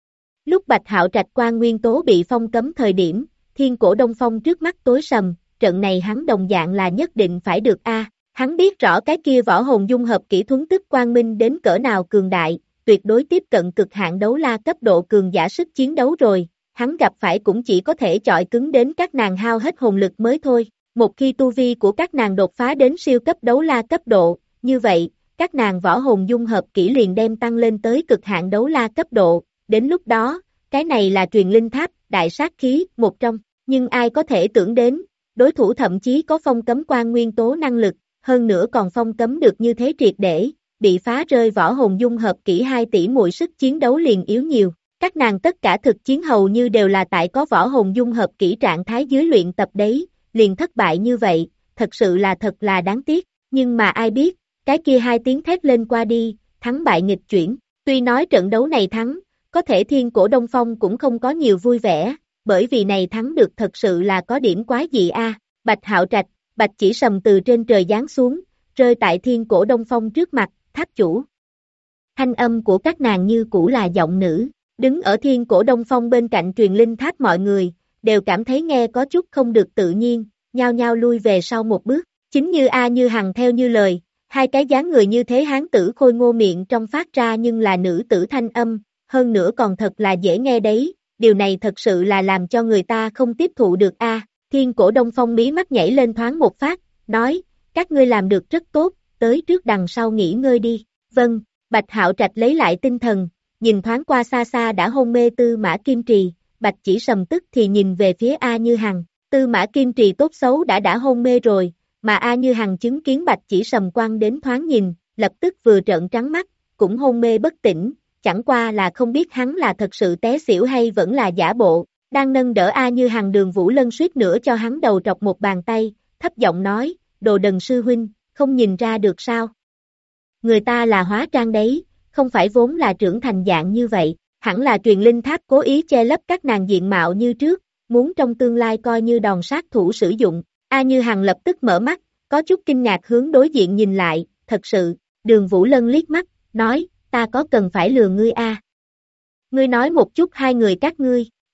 Lúc Bạch Hạo Trạch Quan nguyên tố bị phong cấm thời điểm, Thiên Cổ Đông Phong trước mắt tối sầm, trận này hắn đồng dạng là nhất định phải được hắn biết rõ cái kia võ hồn dung hợp kỹ thuấn tức quang minh đến cỡ nào cường đại, tuyệt đối tiếp cận cực hạn đấu la cấp độ cường giả sức chiến đấu rồi, hắn gặp phải cũng chỉ có thể chọi cứng đến các nàng hao hết hồn lực mới thôi. Một khi tu vi của các nàng đột phá đến siêu cấp đấu la cấp độ, như vậy, các nàng võ hồn dung hợp kỹ liền đem tăng lên tới cực hạn đấu la cấp độ, đến lúc đó, cái này là Truyền Linh Tháp, đại sát khí, một trong, nhưng ai có thể tưởng đến, đối thủ thậm chí có phong cấm quan nguyên tố năng lực, hơn nữa còn phong cấm được như thế triệt để, bị phá rơi võ hồn dung hợp kỹ 2 tỷ muội sức chiến đấu liền yếu nhiều. Các nàng tất cả thực chiến hầu như đều là tại có võ hồn dung hợp kỹ trạng thái dưới luyện tập đấy, liền thất bại như vậy, thật là đáng tiếc, nhưng mà ai biết, cái kia 2 tiếng thét lên qua đi, thắng bại nghịch chuyển, tuy nói trận đấu này thắng, có thể Thiên Cổ Đông Phong cũng không có nhiều vui vẻ, bởi vì này thắng được thật sự là có điểm quái gì Bạch Hạo Trạch, Bạch Chỉ Sầm từ trên trời giáng xuống, rơi tại Thiên Cổ Đông Phong trước mặt, tháp chủ. Thanh âm của các nàng như cũ là giọng nữ, đứng ở Thiên Cổ Đông Phong bên cạnh Truyền Linh Tháp mọi người, đều cảm thấy nghe có chút không được tự nhiên, nhao nhao lui về sau một bước, chính như A Như Hằng theo như lời, 2 cái dáng người như thế hán tử khôi ngô miệng trong phát ra nhưng là nữ tử thanh âm, hơn nữa còn thật là dễ nghe đấy, điều này thật sự là làm cho người ta không tiếp thụ được Thiên Cổ Đông Phong mí mắt nhảy lên thoáng một phát, nói, các ngươi làm được rất tốt, tới trước đằng sau nghỉ ngơi đi, vâng, Bạch Hạo Trạch lấy lại tinh thần, nhìn thoáng qua xa xa đã hôn mê Tư Mã Kim Trì, Bạch Chỉ Sầm tức thì nhìn về phía A Như Hằng, Tư Mã Kim Trì tốt xấu đã hôn mê rồi, mà A Như Hằng chứng kiến Bạch Chỉ Sầm quăng đến thoáng nhìn, lập tức vừa trợn trắng mắt, cũng hôn mê bất tỉnh, chẳng qua là không biết hắn là thật sự té xỉu hay vẫn là giả bộ, đang nâng đỡ A Như Hằng Đường Vũ Lân suýt nữa cho hắn đầu trọc một bàn tay, thấp giọng nói, đồ đần sư huynh, không nhìn ra được sao? Người ta là hóa trang đấy, không phải vốn là trưởng thành dạng như vậy, hẳn là Truyền Linh Tháp cố ý che lấp các nàng diện mạo như trước, muốn trong tương lai coi như đòn sát thủ sử dụng. A Như Hằng lập tức mở mắt, có chút kinh ngạc hướng đối diện nhìn lại, thật sự, Đường Vũ Lân liếc mắt, nói, ta có cần phải lừa ngươi Ngươi nói một chút hai người các ngươi,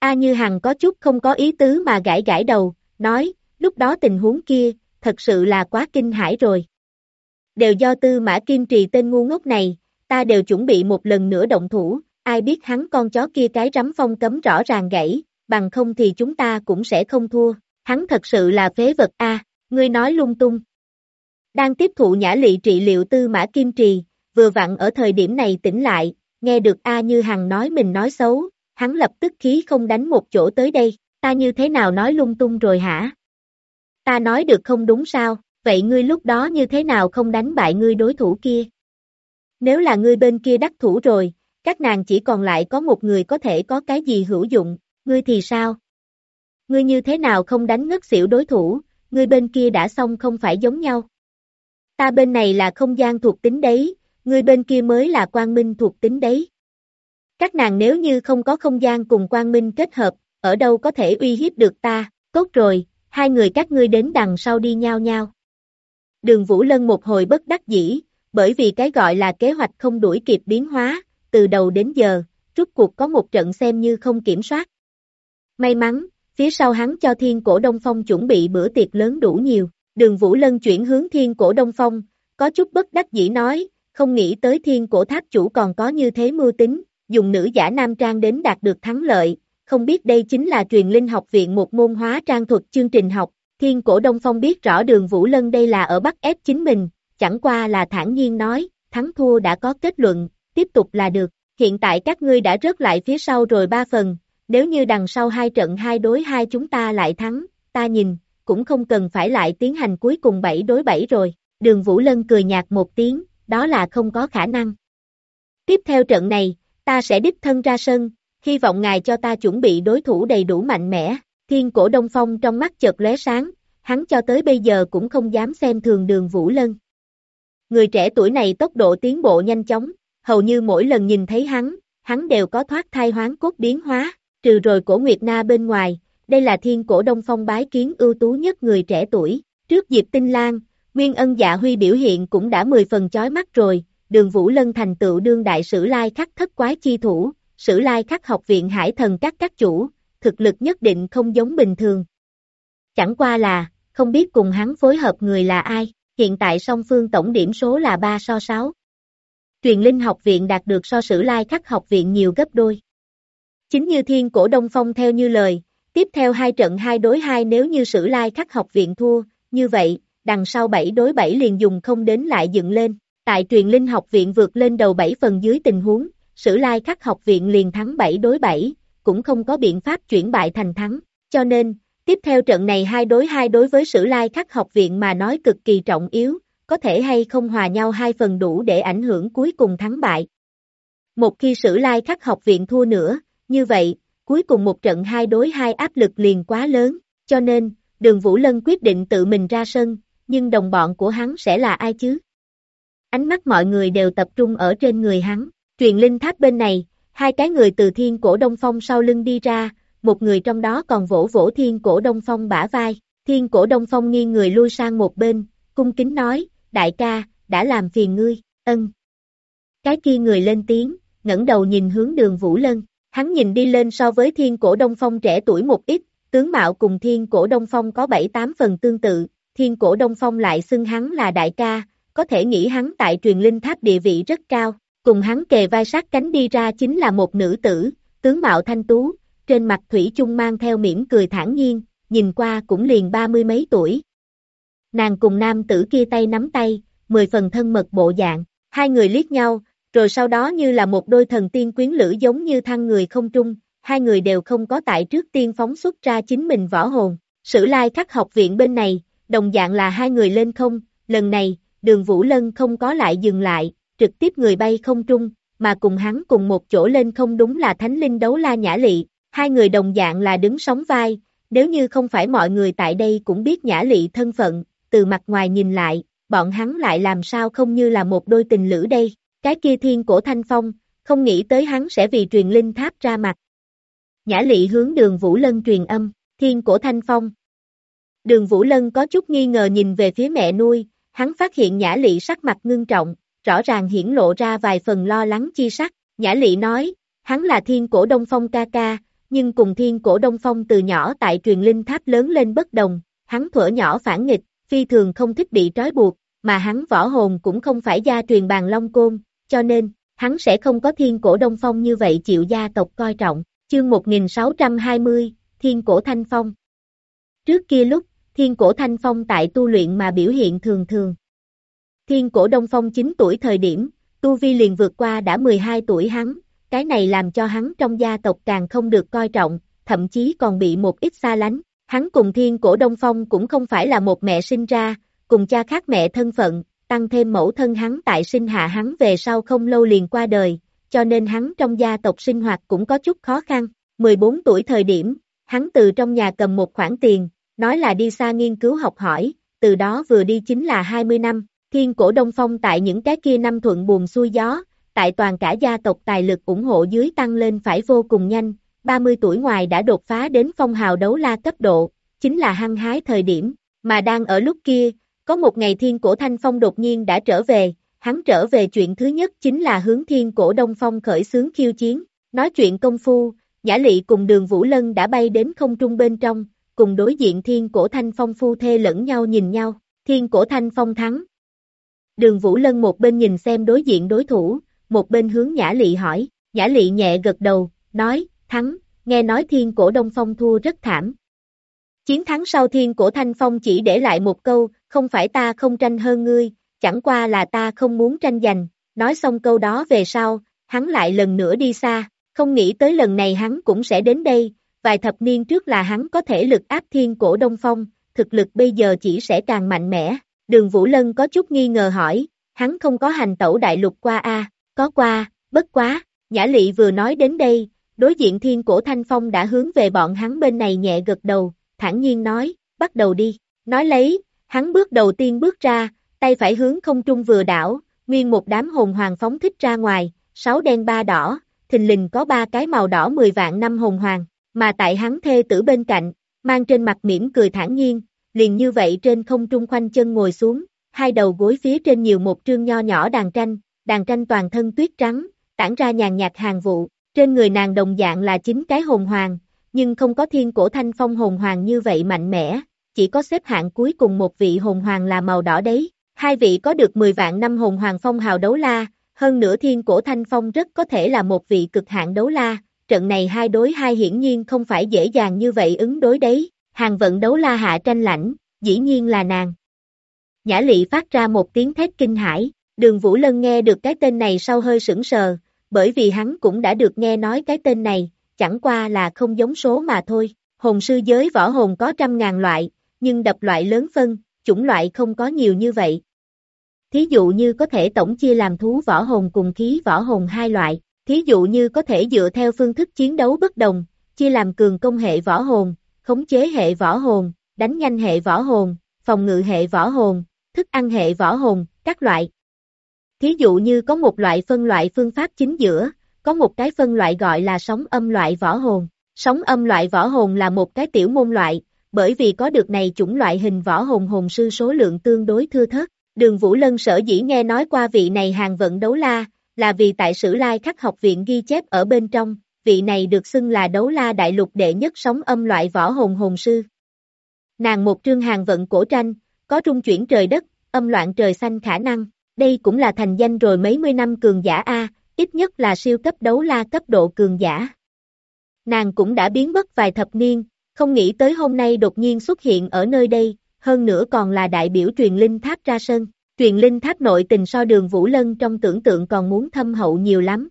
A Như Hằng có chút không có ý tứ mà gãi gãi đầu, nói, lúc đó tình huống kia, thật sự là quá kinh hãi rồi. Đều do Tư Mã Kim Trì tên ngu ngốc này, ta đều chuẩn bị một lần nữa động thủ, ai biết hắn con chó kia cái rắm phong cấm rõ ràng gãy, bằng không thì chúng ta cũng sẽ không thua, hắn thật sự là phế vật a, ngươi nói lung tung. Đang tiếp thụ nhã lị trị liệu Tư Mã Kim Trì, vừa vặn ở thời điểm này tỉnh lại, nghe được A Như Hằng nói mình nói xấu, hắn lập tức khí không đánh một chỗ tới đây, ta như thế nào nói lung tung rồi hả? Ta nói được không đúng sao, vậy ngươi lúc đó như thế nào không đánh bại ngươi đối thủ kia? Nếu là ngươi bên kia đắc thủ rồi, các nàng chỉ còn lại có một người có thể có cái gì hữu dụng, ngươi thì sao? Ngươi như thế nào không đánh ngất xỉu đối thủ, ngươi bên kia đã xong không phải giống nhau. Ta bên này là không gian thuộc tính đấy, ngươi bên kia mới là quang minh thuộc tính đấy. Các nàng nếu như không có không gian cùng quang minh kết hợp, ở đâu có thể uy hiếp được ta, tốt rồi, hai người các ngươi đến đằng sau đi nhau nhau. Đường Vũ Lân một hồi bất đắc dĩ, bởi vì cái gọi là kế hoạch không đuổi kịp biến hóa, từ đầu đến giờ, rút cuộc có một trận xem như không kiểm soát. May mắn, phía sau hắn cho Thiên Cổ Đông Phong chuẩn bị bữa tiệc lớn đủ nhiều, Đường Vũ Lân chuyển hướng Thiên Cổ Đông Phong, có chút bất đắc dĩ nói, không nghĩ tới Thiên Cổ Tháp chủ còn có như thế mưu tính, dùng nữ giả nam trang đến đạt được thắng lợi, không biết đây chính là truyền linh học viện một môn hóa trang thuật chương trình học. Thiên Cổ Đông Phong biết rõ Đường Vũ Lân đây là ở bắt ép chính mình, chẳng qua là thản nhiên nói, thắng thua đã có kết luận, tiếp tục là được, hiện tại các ngươi đã rớt lại phía sau rồi 3 phần, nếu như đằng sau 2 trận 2 đối 2 chúng ta lại thắng, ta nhìn, cũng không cần phải lại tiến hành cuối cùng 7 đối 7 rồi, Đường Vũ Lân cười nhạt một tiếng, đó là không có khả năng. Tiếp theo trận này, ta sẽ đích thân ra sân, hy vọng ngài cho ta chuẩn bị đối thủ đầy đủ mạnh mẽ. Thiên Cổ Đông Phong trong mắt chợt lóe sáng, hắn cho tới bây giờ cũng không dám xem thường Đường Vũ Lân. Người trẻ tuổi này tốc độ tiến bộ nhanh chóng, hầu như mỗi lần nhìn thấy hắn đều có thoát thai hoán cốt biến hóa, trừ rồi Cổ Nguyệt Na bên ngoài, đây là Thiên Cổ Đông Phong bái kiến ưu tú nhất người trẻ tuổi. Trước Diệp Tinh Lan, Nguyên Ân Dạ Huy biểu hiện cũng đã 10 phần chói mắt rồi, Đường Vũ Lân thành tựu đương đại Sử Lai Khắc thất quái chi thủ, Sử Lai Khắc học viện Hải Thần các chủ, thực lực nhất định không giống bình thường. Chẳng qua là, không biết cùng hắn phối hợp người là ai, hiện tại song phương tổng điểm số là 3-6. Truyền linh học viện đạt được so Sử Lai Khắc học viện nhiều gấp đôi. Chính như Thiên Cổ Đông Phong theo như lời, tiếp theo 2 trận 2 đối 2 nếu như Sử Lai Khắc học viện thua, như vậy, đằng sau 7 đối 7 liền dùng không đến lại dựng lên. Tại truyền linh học viện vượt lên đầu 7 phần dưới tình huống, Sử Lai Khắc học viện liền thắng 7 đối 7, cũng không có biện pháp chuyển bại thành thắng, cho nên, tiếp theo trận này 2 đối với Sử Lai Khắc học viện mà nói cực kỳ trọng yếu, có thể hay không hòa nhau 2 phần đủ để ảnh hưởng cuối cùng thắng bại. Một khi Sử Lai Khắc học viện thua nữa, như vậy, cuối cùng một trận 2 đối 2 áp lực liền quá lớn, cho nên, Đường Vũ Lân quyết định tự mình ra sân, nhưng đồng bọn của hắn sẽ là ai chứ? Ánh mắt mọi người đều tập trung ở trên người hắn, truyền linh tháp bên này, 2 cái người từ Thiên Cổ Đông Phong sau lưng đi ra, một người trong đó còn vỗ vỗ Thiên Cổ Đông Phong bả vai, Thiên Cổ Đông Phong nghiêng người lui sang một bên, cung kính nói, đại ca, đã làm phiền ngươi, ân. Cái kia người lên tiếng, ngẩng đầu nhìn hướng Đường Vũ Lân, hắn nhìn đi lên so với Thiên Cổ Đông Phong trẻ tuổi một ít, tướng mạo cùng Thiên Cổ Đông Phong có 7-8 phần tương tự, Thiên Cổ Đông Phong lại xưng hắn là đại ca, có thể nghĩ hắn tại truyền linh tháp địa vị rất cao, cùng hắn kề vai sát cánh đi ra chính là một nữ tử, tướng mạo thanh tú, trên mặt thủy chung mang theo mỉm cười thản nhiên, nhìn qua cũng liền 30 mấy tuổi. Nàng cùng nam tử kia tay nắm tay, 10 phần thân mật bộ dạng, 2 người liếc nhau, rồi sau đó như là một đôi thần tiên quyến lữ giống như thăng người không trung, 2 người đều không có tại trước tiên phóng xuất ra chính mình võ hồn. Sử Lai Khắc học viện bên này, đồng dạng là 2 người lên không, lần này, Đường Vũ Lân không có lại dừng lại, trực tiếp người bay không trung, mà cùng hắn cùng một chỗ lên không đúng là Thánh Linh Đấu La Nhã Lị, 2 người đồng dạng là đứng sóng vai, nếu như không phải mọi người tại đây cũng biết Nhã Lị thân phận, từ mặt ngoài nhìn lại, bọn hắn lại làm sao không như là một đôi tình lữ đây, cái kia Thiên Cổ Thanh Phong, không nghĩ tới hắn sẽ vì truyền linh tháp ra mặt. Nhã Lị hướng Đường Vũ Lân truyền âm, Thiên Cổ Thanh Phong. Đường Vũ Lân có chút nghi ngờ nhìn về phía mẹ nuôi, hắn phát hiện Nhã Lị sắc mặt ngưng trọng, rõ ràng hiển lộ ra vài phần lo lắng chi sắc. Nhã Lị nói, hắn là Thiên Cổ Đông Phong ca ca, nhưng cùng Thiên Cổ Đông Phong từ nhỏ tại truyền linh tháp lớn lên bất đồng, hắn thuở nhỏ phản nghịch, phi thường không thích bị trói buộc, mà hắn võ hồn cũng không phải gia truyền bàn long côn, cho nên, hắn sẽ không có Thiên Cổ Đông Phong như vậy chịu gia tộc coi trọng. Chương 1620, Thiên Cổ Thanh Phong. Trước kia lúc, Thiên Cổ Thanh Phong tại tu luyện mà biểu hiện thường thường. Thiên Cổ Đông Phong 9 tuổi thời điểm, tu vi liền vượt qua đã 12 tuổi hắn, cái này làm cho hắn trong gia tộc càng không được coi trọng, thậm chí còn bị một ít xa lánh. Hắn cùng Thiên Cổ Đông Phong cũng không phải là một mẹ sinh ra, cùng cha khác mẹ thân phận, tăng thêm mẫu thân hắn tại sinh hạ hắn về sau không lâu liền qua đời, cho nên hắn trong gia tộc sinh hoạt cũng có chút khó khăn. 14 tuổi thời điểm, hắn từ trong nhà cầm một khoản tiền, nói là đi xa nghiên cứu học hỏi, từ đó vừa đi chính là 20 năm. Thiên Cổ Đông Phong tại những cái kia năm thuận buồm xuôi gió, tại toàn cả gia tộc tài lực ủng hộ dưới tăng lên phải vô cùng nhanh, 30 tuổi ngoài đã đột phá đến phong hào đấu la cấp độ, chính là hăng hái thời điểm, mà đang ở lúc kia, có một ngày Thiên Cổ Thanh Phong đột nhiên đã trở về, hắn trở về chuyện thứ nhất chính là hướng Thiên Cổ Đông Phong khởi xướng khiêu chiến, nói chuyện công phu, Nhã Lị cùng Đường Vũ Lân đã bay đến không trung bên trong, cùng đối diện Thiên Cổ Thanh Phong phu thê lẫn nhau nhìn nhau, Thiên Cổ Thanh Phong thắng. Đường Vũ Lân một bên nhìn xem đối diện đối thủ, một bên hướng Nhã Lị hỏi, Nhã Lị nhẹ gật đầu, nói, thắng, nghe nói Thiên Cổ Đông Phong thua rất thảm. Chiến thắng sau Thiên Cổ Thanh Phong chỉ để lại một câu, không phải ta không tranh hơn ngươi, chẳng qua là ta không muốn tranh giành, nói xong câu đó về sau, hắn lại lần nữa đi xa, không nghĩ tới lần này hắn cũng sẽ đến đây, vài thập niên trước là hắn có thể lực áp Thiên Cổ Đông Phong, thực lực bây giờ chỉ sẽ càng mạnh mẽ. Đường Vũ Lân có chút nghi ngờ hỏi, hắn không có hành tẩu đại lục qua có qua, bất quá, Nhã Lị vừa nói đến đây, đối diện Thiên Cổ Thanh Phong đã hướng về bọn hắn bên này nhẹ gật đầu, thản nhiên nói, bắt đầu đi, nói lấy, hắn bước đầu tiên bước ra, tay phải hướng không trung vừa đảo, nguyên một đám hồn hoàng phóng thích ra ngoài, 6 đen 3 đỏ, thình lình có 3 cái màu đỏ 10 vạn năm hồn hoàng, mà tại hắn thê tử bên cạnh, mang trên mặt mỉm cười thản nhiên, liền như vậy trên không trung khoanh chân ngồi xuống, hai đầu gối phía trên nhiều một trương nho nhỏ đàn tranh toàn thân tuyết trắng, tản ra nhàn nhạt hàng vụ, trên người nàng đồng dạng là 9 cái hồn hoàng, nhưng không có Thiên Cổ Thanh Phong hồn hoàng như vậy mạnh mẽ, chỉ có xếp hạng cuối cùng một vị hồn hoàng là màu đỏ đấy, hai vị có được 10 vạn năm hồn hoàng phong hào đấu la, hơn nữa Thiên Cổ Thanh Phong rất có thể là một vị cực hạn đấu la, trận này 2 đối 2 hiển nhiên không phải dễ dàng như vậy ứng đối đấy. Hàng vận đấu la hạ tranh lãnh, dĩ nhiên là nàng. Nhã Lị phát ra một tiếng thét kinh hãi, Đường Vũ Lân nghe được cái tên này sau hơi sững sờ, bởi vì hắn cũng đã được nghe nói cái tên này, chẳng qua là không giống số mà thôi. Hồn sư giới võ hồn có 100.000 loại, nhưng đập loại lớn phân, chủng loại không có nhiều như vậy. Thí dụ như có thể tổng chia làm thú võ hồn cùng khí võ hồn 2 loại, thí dụ như có thể dựa theo phương thức chiến đấu bất đồng, chia làm cường công hệ võ hồn, khống chế hệ võ hồn, đánh nhanh hệ võ hồn, phòng ngự hệ võ hồn, thức ăn hệ võ hồn, các loại. Thí dụ như có một loại phân loại phương pháp chính giữa, có một cái phân loại gọi là sóng âm loại võ hồn. Sóng âm loại võ hồn là một cái tiểu môn loại, bởi vì có được này chủng loại hình võ hồn hồn sư số lượng tương đối thưa thớt. Đường Vũ Lân sở dĩ nghe nói qua vị này hàng vận đấu la, là vì tại Sử Lai Khắc học viện ghi chép ở bên trong, vị này được xưng là đấu la đại lục đệ nhất sóng âm loại võ hồn hồn sư. Nàng một trương hàng vận cổ tranh, có trung chuyển trời đất, âm loạn trời xanh khả năng, đây cũng là thành danh rồi mấy mươi năm cường giả ít nhất là siêu cấp đấu la cấp độ cường giả. Nàng cũng đã biến mất vài thập niên, không nghĩ tới hôm nay đột nhiên xuất hiện ở nơi đây, hơn nữa còn là đại biểu truyền linh tháp ra sân. Truyền linh tháp nội tình so Đường Vũ Lân trong tưởng tượng còn muốn thâm hậu nhiều lắm.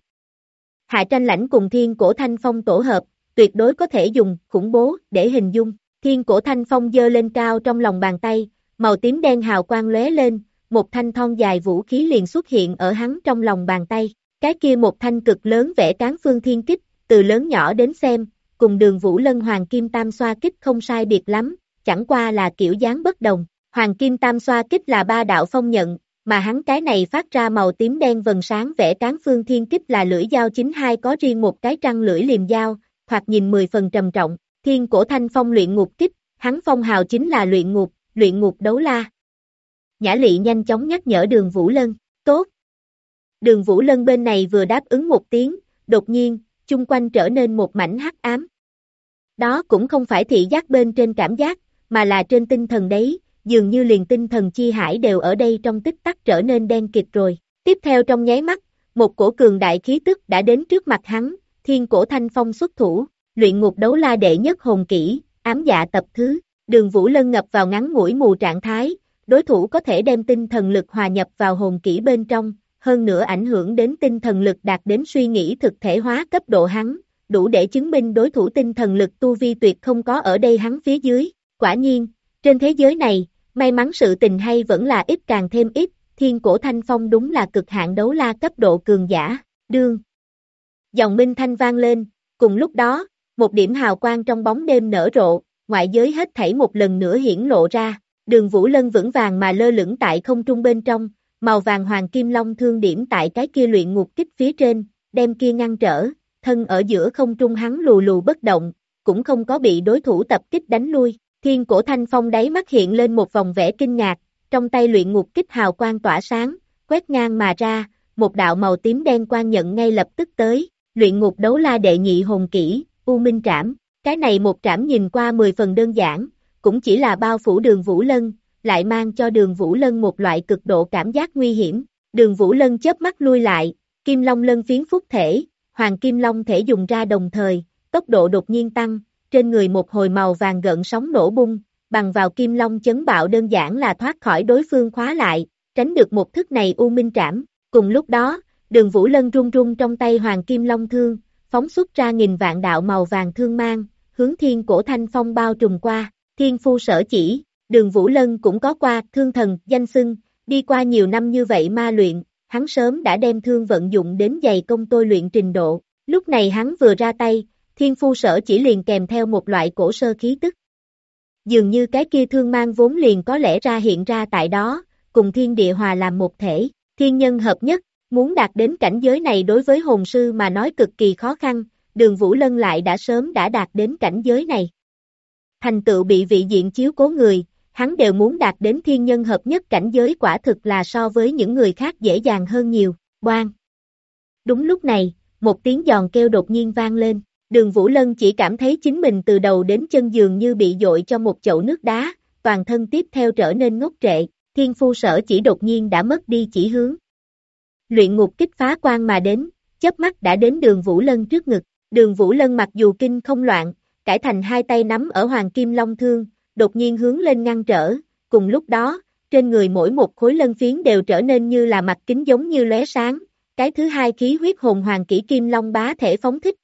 Hạ tranh lãnh cùng Thiên Cổ Thanh Phong tổ hợp, tuyệt đối có thể dùng khủng bố để hình dung. Thiên Cổ Thanh Phong giơ lên cao trong lòng bàn tay, màu tím đen hào quang lóe lên, một thanh thon dài vũ khí liền xuất hiện ở hắn trong lòng bàn tay. Cái kia một thanh cực lớn vẽ cán phương thiên kích, từ lớn nhỏ đến xem, cùng Đường Vũ Lân hoàng kim tam xoa kích không sai biệt lắm, chẳng qua là kiểu dáng bất đồng. Hoàng kim tam xoa kích là 3 đạo phong nhận, mà hắn cái này phát ra màu tím đen vầng sáng vẽ cán phương thiên kích là lưỡi dao chính hai có riêng một cái trăng lưỡi liềm dao, thoạt nhìn 10 phần trầm trọng. Thiên Cổ Thanh Phong luyện ngục kích, hắn phong hào chính là luyện ngục đấu la. Nhã Lị nhanh chóng nhắc nhở Đường Vũ Lân, tốt. Đường Vũ Lân bên này vừa đáp ứng một tiếng, đột nhiên, chung quanh trở nên một mảnh hắc ám. Đó cũng không phải thị giác bên trên cảm giác, mà là trên tinh thần đấy, dường như liền tinh thần chi hải đều ở đây trong tích tắc trở nên đen kịt rồi. Tiếp theo trong nháy mắt, một cổ cường đại khí tức đã đến trước mặt hắn, Thiên Cổ Thanh Phong xuất thủ, luyện ngục đấu la đệ nhất hồn kỹ, ám dạ tập thứ, Đường Vũ Lân ngập vào ngắn ngủi mù trạng thái, đối thủ có thể đem tinh thần lực hòa nhập vào hồn kỹ bên trong, hơn nữa ảnh hưởng đến tinh thần lực đạt đến suy nghĩ thực thể hóa cấp độ hắn, đủ để chứng minh đối thủ tinh thần lực tu vi tuyệt không có ở đây hắn phía dưới. Quả nhiên, trên thế giới này, may mắn sự tình hay vẫn là ít càng thêm ít, Thiên Cổ Thanh Phong đúng là cực hạn đấu la cấp độ cường giả, đương. Dòng minh thanh vang lên, cùng lúc đó, một điểm hào quang trong bóng đêm nở rộ, ngoại giới hết thảy một lần nữa hiển lộ ra, Đường Vũ Lân vững vàng mà lơ lửng tại không trung bên trong, màu vàng hoàng kim long thương điểm tại cái kia luyện ngục kích phía trên, đem kia ngăn trở, thân ở giữa không trung hắn lù lù bất động, cũng không có bị đối thủ tập kích đánh lui. Thiên Cổ Thanh Phong đáy mắt hiện lên một vòng vẻ kinh ngạc, trong tay luyện ngục kích hào quang tỏa sáng, quét ngang mà ra, một đạo màu tím đen quang nhận ngay lập tức tới, luyện ngục đấu la đệ nhị hồn kỹ, U Minh Trảm. Cái này một trảm nhìn qua 10 phần đơn giản, cũng chỉ là bao phủ Đường Vũ Lân, lại mang cho Đường Vũ Lân một loại cực độ cảm giác nguy hiểm. Đường Vũ Lân chớp mắt lui lại, Kim Long Lân phiến phúc thể, Hoàng Kim Long thể dùng ra đồng thời, tốc độ đột nhiên tăng, trên người một hồi màu vàng gợn sóng nổ bung, bằng vào Kim Long chấn bạo đơn giản là thoát khỏi đối phương khóa lại, tránh được một thức này U Minh Trảm. Cùng lúc đó, Đường Vũ Lân run run trong tay Hoàng Kim Long thương, phóng xuất ra nghìn vạn đạo màu vàng thương mang, hướng Thiên Cổ Thanh Phong bao trùm qua. Thiên Phu Sở Chỉ, Đường Vũ Lân cũng có qua thương thần danh xưng, đi qua nhiều năm như vậy ma luyện, hắn sớm đã đem thương vận dụng đến dày công tôi luyện trình độ. Lúc này hắn vừa ra tay, Thiên Phu Sở Chỉ liền kèm theo một loại cổ sơ khí tức. Dường như cái kia thương mang vốn liền có lẽ ra hiện ra tại đó, cùng thiên địa hòa làm một thể, thiên nhân hợp nhất, muốn đạt đến cảnh giới này đối với hồn sư mà nói cực kỳ khó khăn, Đường Vũ Lân lại đã sớm đã đạt đến cảnh giới này. Thành tựu bị vị diện chiếu cố người, hắn đều muốn đạt đến thiên nhân hợp nhất cảnh giới quả thực là so với những người khác dễ dàng hơn nhiều, Boang. Đúng lúc này, một tiếng giòn kêu đột nhiên vang lên, Đường Vũ Lân chỉ cảm thấy chính mình từ đầu đến chân dường như bị dội cho một chậu nước đá, toàn thân tiếp theo trở nên ngốc trệ, Thiên Phu Sở Chỉ đột nhiên đã mất đi chỉ hướng. Luyện ngục kích phá quan mà đến, chớp mắt đã đến Đường Vũ Lân trước ngực, Đường Vũ Lân mặc dù kinh không loạn, cải thành hai tay nắm ở Hoàng Kim Long thương, đột nhiên hướng lên ngăn trở, cùng lúc đó, trên người mỗi một khối lân phiến đều trở nên như là mặt kính giống như lóe sáng, cái thứ hai khí huyết hồn hoàng kỹ Kim Long bá thể phóng thích,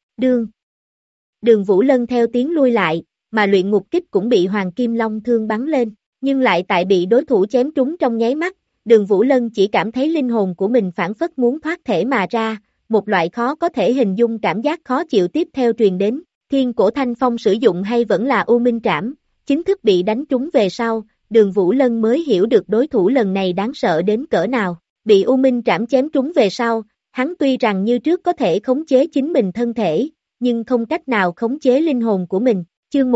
Đường Vũ Lân theo tiếng lui lại, mà luyện ngục kích cũng bị Hoàng Kim Long thương bắn lên, nhưng lại tại bị đối thủ chém trúng trong nháy mắt, Đường Vũ Lân chỉ cảm thấy linh hồn của mình phản phất muốn thoát thể mà ra, một loại khó có thể hình dung cảm giác khó chịu tiếp theo truyền đến. Thiên Cổ Thanh Phong sử dụng hay vẫn là U Minh Trảm, chính thức bị đánh trúng về sau, Đường Vũ Lân mới hiểu được đối thủ lần này đáng sợ đến cỡ nào. Bị U Minh Trảm chém trúng về sau, hắn tuy rằng như trước có thể khống chế chính mình thân thể, nhưng không cách nào khống chế linh hồn của mình. Chương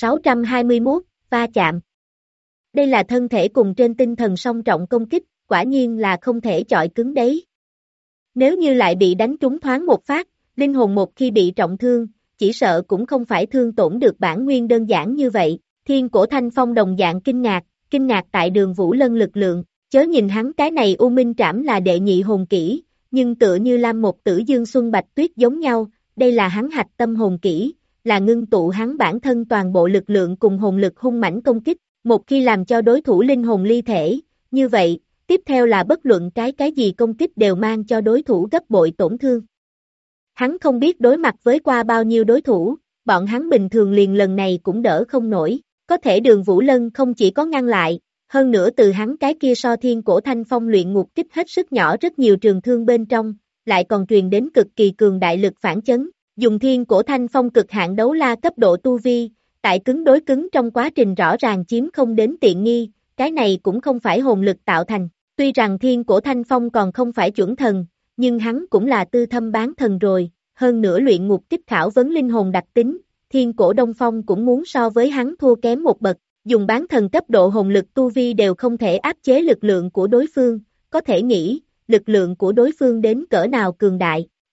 1621, va chạm. Đây là thân thể cùng trên tinh thần song trọng công kích, quả nhiên là không thể chọi cứng đấy. Nếu như lại bị đánh trúng thoáng một phát, linh hồn một khi bị trọng thương, chỉ sợ cũng không phải thương tổn được bản nguyên đơn giản như vậy. Thiên Cổ Thanh Phong đồng dạng kinh ngạc tại Đường Vũ Lân lực lượng, chớ nhìn hắn cái này U Minh Trảm là đệ nhị hồn kỹ, nhưng tựa như Lam một tử Dương Xuân Bạch Tuyết giống nhau, đây là hắn hạch tâm hồn kỹ, là ngưng tụ hắn bản thân toàn bộ lực lượng cùng hồn lực hung mãnh công kích, một khi làm cho đối thủ linh hồn ly thể, như vậy, tiếp theo là bất luận cái gì công kích đều mang cho đối thủ gấp bội tổn thương. Hắn không biết đối mặt với qua bao nhiêu đối thủ, bọn hắn bình thường liền lần này cũng đỡ không nổi, có thể Đường Vũ Lân không chỉ có ngăn lại, hơn nữa từ hắn cái kia so Thiên Cổ Thanh Phong luyện ngục kích hết sức nhỏ rất nhiều trường thương bên trong, lại còn truyền đến cực kỳ cường đại lực phản chấn, dùng Thiên Cổ Thanh Phong cực hạn đấu la cấp độ tu vi, tại cứng đối cứng trong quá trình rõ ràng chiếm không đến tiện nghi, cái này cũng không phải hồn lực tạo thành, tuy rằng Thiên Cổ Thanh Phong còn không phải chuẩn thần, nhưng hắn cũng là tư thâm bán thần rồi, hơn nữa luyện ngục kích khảo vấn linh hồn đặc tính, Thiên Cổ Đông Phong cũng muốn so với hắn thua kém một bậc, dùng bán thần cấp độ hồn lực tu vi đều không thể áp chế lực lượng của đối phương, có thể nghĩ, lực lượng của đối phương đến cỡ nào cường đại,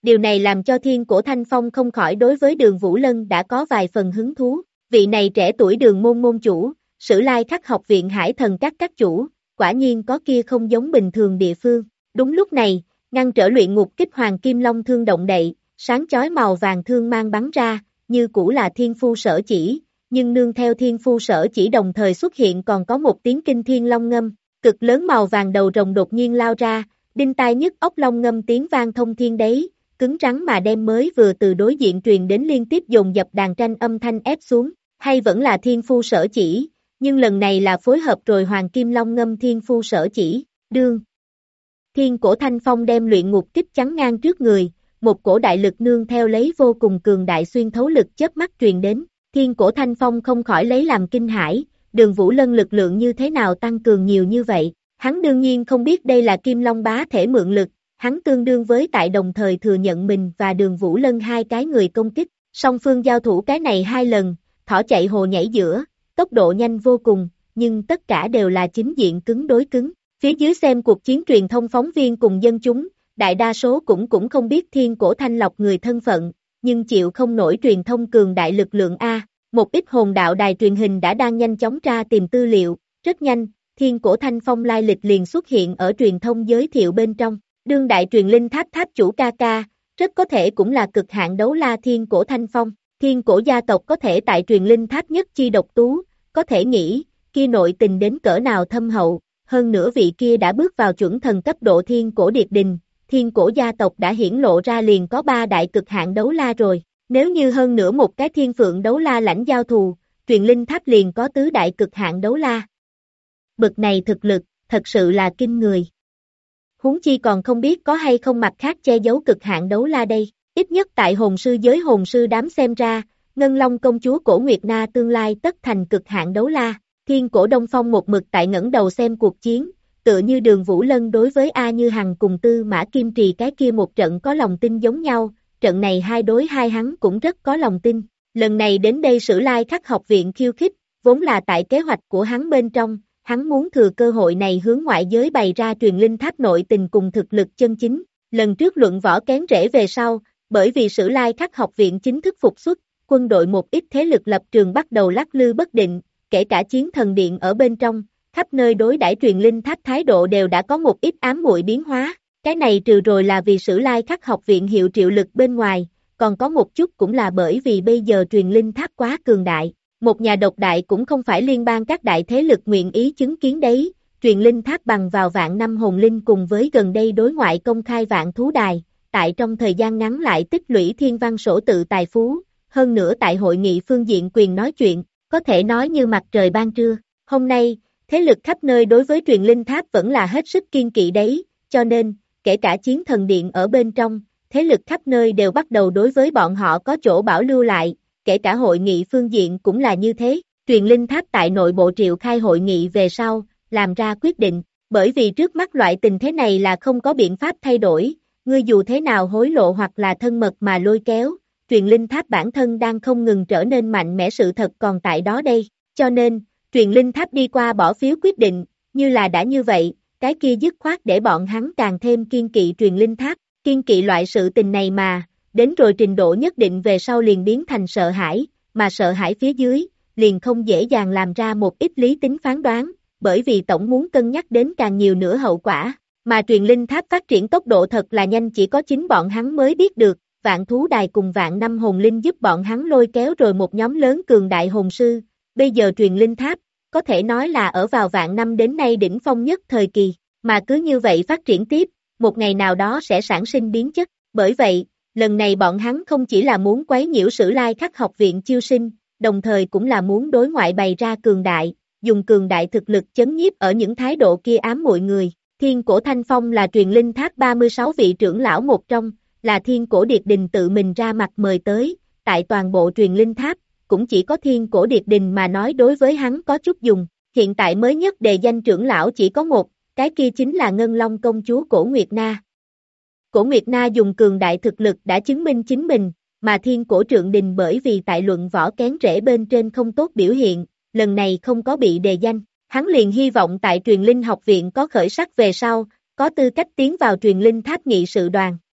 Điều này làm cho Thiên Cổ Thanh Phong không khỏi đối với Đường Vũ Lân đã có vài phần hứng thú. Vị này trẻ tuổi Đường môn môn chủ, Sử Lai Khắc học viện Hải Thần các chủ, quả nhiên có kia không giống bình thường địa phương. Đúng lúc này, ngăn trở luyện ngục kích Hoàng Kim Long thương động đậy, sáng chói màu vàng thương mang bắn ra, như cũ là Thiên Phu Sở Chỉ, nhưng nương theo Thiên Phu Sở Chỉ đồng thời xuất hiện còn có một tiếng kinh thiên long ngâm, cực lớn màu vàng đầu rồng đột nhiên lao ra, đinh tai nhức óc long ngâm tiếng vang thông thiên đấy, cứng rắn mà đem mới vừa từ đối diện truyền đến liên tiếp dồn dập đàn tranh âm thanh ép xuống, hay vẫn là Thiên Phu Sở Chỉ, nhưng lần này là phối hợp rồi Hoàng Kim Long ngâm Thiên Phu Sở Chỉ, đương. Thiên Cổ Thanh Phong đem luyện ngục kích chắn ngang trước người, một cổ đại lực nương theo lấy vô cùng cường đại xuyên thấu lực chớp mắt truyền đến, Thiên Cổ Thanh Phong không khỏi lấy làm kinh hãi, Đường Vũ Lân lực lượng như thế nào tăng cường nhiều như vậy, hắn đương nhiên không biết đây là Kim Long bá thể mượn lực, hắn tương đương với tại đồng thời thừa nhận mình và Đường Vũ Lân hai cái người công kích, song phương giao thủ cái này hai lần, thỏ chạy hồ nhảy giữa, tốc độ nhanh vô cùng, nhưng tất cả đều là chính diện cứng đối cứng. Phía dưới xem cuộc chiến truyền thông phóng viên cùng dân chúng, đại đa số cũng không biết Thiên Cổ Thanh Lộc người thân phận, nhưng chịu không nổi truyền thông cường đại lực lượng A. Một ít hồn đạo đài truyền hình đã đang nhanh chóng tra tìm tư liệu, rất nhanh, Thiên Cổ Thanh Phong lai lịch liền xuất hiện ở truyền thông giới thiệu bên trong. Đương đại truyền linh tháp tháp chủ ca, rất có thể cũng là cực hạn đấu la Thiên Cổ Thanh Phong. Thiên Cổ gia tộc có thể tại truyền linh tháp nhất chi độc tú, có thể nghĩ, kia nội tình đến cỡ nào thâm hậu. Hơn nữa vị kia đã bước vào chuẩn thần cấp độ Thiên Cổ Điệt Đình, Thiên Cổ gia tộc đã hiển lộ ra liền có 3 đại cực hạn đấu la rồi, nếu như hơn nữa một cái Thiên Phượng đấu la lãnh giao thù, truyền linh tháp liền có tứ đại cực hạn đấu la. Bực này thực lực, thật sự là kinh người. Huống chi còn không biết có hay không mặt khác che giấu cực hạn đấu la đây, ít nhất tại hồn sư giới hồn sư đám xem ra, Ngân Long công chúa Cổ Nguyệt Na tương lai tất thành cực hạn đấu la. Thiên Cổ Đông Phong một mực tại ngẩng đầu xem cuộc chiến, tựa như Đường Vũ Lân đối với A Như Hằng cùng Tư Mã Kim Trì cái kia một trận có lòng tin giống nhau, trận này hai đối hai hắn cũng rất có lòng tin. Lần này đến đây Sử Lai Khắc học viện khiêu khích, vốn là tại kế hoạch của hắn bên trong, hắn muốn thừa cơ hội này hướng ngoại giới bày ra truyền linh tháp nội tình cùng thực lực chân chính. Lần trước luận võ kén rễ về sau, bởi vì Sử Lai Khắc học viện chính thức phục xuất, quân đội một ít thế lực lập trường bắt đầu lắc lư bất định. Kể cả chiến thần điện ở bên trong, khắp nơi đối đãi truyền linh tháp thái độ đều đã có một ít ám muội biến hóa, cái này trừ rồi là vì Sử Lai Khắc học viện hiệu triệu lực bên ngoài, còn có một chút cũng là bởi vì bây giờ truyền linh tháp quá cường đại, một nhà độc đại cũng không phải liên bang các đại thế lực nguyện ý chứng kiến đấy, truyền linh tháp bằng vào vạn năm hồn linh cùng với gần đây đối ngoại công khai vạn thú đài, tại trong thời gian ngắn lại tích lũy thiên văn sổ tự tài phú, hơn nữa tại hội nghị phương diện quyền nói chuyện, có thể nói như mặt trời ban trưa. Hôm nay, thế lực khắp nơi đối với truyền linh tháp vẫn là hết sức kiên kỵ đấy, cho nên, kể cả chiến thần điện ở bên trong, thế lực khắp nơi đều bắt đầu đối với bọn họ có chỗ bảo lưu lại, kể cả hội nghị phương diện cũng là như thế. Truyền linh tháp tại nội bộ triệu khai hội nghị về sau, làm ra quyết định, bởi vì trước mắt loại tình thế này là không có biện pháp thay đổi, ngươi dù thế nào hối lộ hoặc là thân mật mà lôi kéo, truyền linh tháp bản thân đang không ngừng trở nên mạnh mẽ sự thật còn tại đó đây, cho nên, truyền linh tháp đi qua bỏ phiếu quyết định, như là đã như vậy, cái kia dứt khoát để bọn hắn càng thêm kiên kỵ truyền linh tháp, kiên kỵ loại sự tình này mà, đến rồi trình độ nhất định về sau liền biến thành sợ hãi, mà sợ hãi phía dưới, liền không dễ dàng làm ra một ít lý tính phán đoán, bởi vì tổng muốn cân nhắc đến càng nhiều nữa hậu quả, mà truyền linh tháp phát triển tốc độ thật là nhanh chỉ có chính bọn hắn mới biết được. Vạn thú đài cùng vạn năm hồn linh giúp bọn hắn lôi kéo rồi một nhóm lớn cường đại hồn sư, bây giờ truyền linh tháp, có thể nói là ở vào vạn năm đến nay đỉnh phong nhất thời kỳ, mà cứ như vậy phát triển tiếp, một ngày nào đó sẽ sản sinh biến chất, bởi vậy, lần này bọn hắn không chỉ là muốn quấy nhiễu Sử Lai Khắc học viện chiêu sinh, đồng thời cũng là muốn đối ngoại bày ra cường đại, dùng cường đại thực lực chấn nhiếp ở những thái độ kia ám muội người. Thiên Cổ Thanh Phong là truyền linh tháp 36 vị trưởng lão một trong, là Thiên Cổ Điệt Đình tự mình ra mặt mời tới, tại toàn bộ truyền linh tháp, cũng chỉ có Thiên Cổ Điệt Đình mà nói đối với hắn có chút dùng, hiện tại mới nhất đề danh trưởng lão chỉ có một, cái kia chính là Ngân Long công chúa Cổ Nguyệt Na. Cổ Nguyệt Na dùng cường đại thực lực đã chứng minh chính mình, mà Thiên Cổ Trượng Đình bởi vì tại luận võ kén rễ bên trên không tốt biểu hiện, lần này không có bị đề danh, hắn liền hy vọng tại truyền linh học viện có khởi sắc về sau, có tư cách tiến vào truyền linh tháp nghị sự đoàn.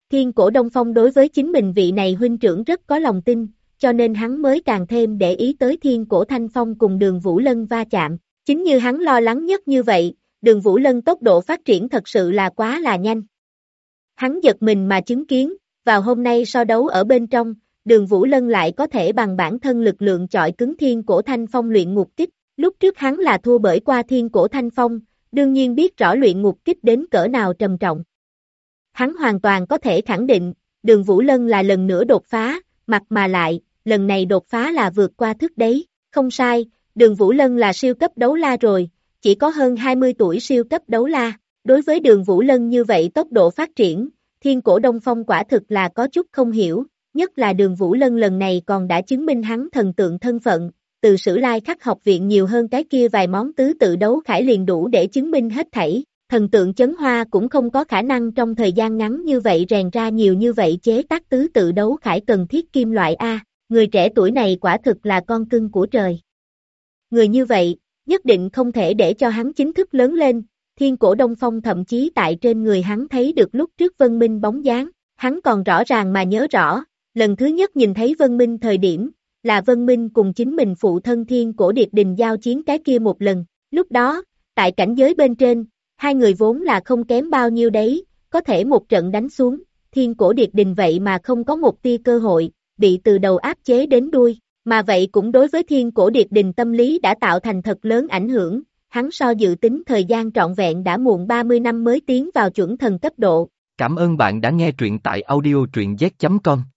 Thiên Cổ Đông Phong đối với chính mình vị này huynh trưởng rất có lòng tin, cho nên hắn mới càng thêm để ý tới Thiên Cổ Thanh Phong cùng Đường Vũ Lân va chạm. Chính như hắn lo lắng nhất như vậy, Đường Vũ Lân tốc độ phát triển thật sự là quá là nhanh. Hắn giật mình mà chứng kiến, vào hôm nay so đấu ở bên trong, Đường Vũ Lân lại có thể bằng bản thân lực lượng chọi cứng Thiên Cổ Thanh Phong luyện ngục kích. Lúc trước hắn là thua bởi qua Thiên Cổ Thanh Phong, đương nhiên biết rõ luyện ngục kích đến cỡ nào trầm trọng. Hắn hoàn toàn có thể khẳng định, Đường Vũ Lân là lần nữa đột phá, mặt mà lại, lần này đột phá là vượt qua thức đấy, không sai, Đường Vũ Lân là siêu cấp đấu la rồi, chỉ có hơn 20 tuổi siêu cấp đấu la. Đối với Đường Vũ Lân như vậy tốc độ phát triển, Thiên Cổ Đông Phong quả thực là có chút không hiểu, nhất là Đường Vũ Lân lần này còn đã chứng minh hắn thần tượng thân phận, từ Sử Lai Khắc học viện nhiều hơn cái kia vài món tứ tự đấu khải liền đủ để chứng minh hết thảy. Thần tượng Chấn Hoa cũng không có khả năng trong thời gian ngắn như vậy rèn ra nhiều như vậy chế tác tứ tự đấu khải cần thiết kim loại A, người trẻ tuổi này quả thực là con cưng của trời. Người như vậy, nhất định không thể để cho hắn chính thức lớn lên, Thiên Cổ Đông Phong thậm chí tại trên người hắn thấy được lúc trước Vân Minh bóng dáng, hắn còn rõ ràng mà nhớ rõ, lần thứ nhất nhìn thấy Vân Minh thời điểm, là Vân Minh cùng chính mình phụ thân Thiên Cổ Điệp Đình giao chiến cái kia một lần, lúc đó, tại cảnh giới bên trên, hai người vốn là không kém bao nhiêu đấy, có thể một trận đánh xuống, Thiên Cổ Điệp Đình vậy mà không có một tia cơ hội, bị từ đầu áp chế đến đuôi, mà vậy cũng đối với Thiên Cổ Điệp Đình tâm lý đã tạo thành thật lớn ảnh hưởng, hắn so dự tính thời gian trọn vẹn đã muộn 30 năm mới tiến vào chuẩn thần cấp độ. Cảm ơn bạn đã nghe truyện tại audio truyện z.com.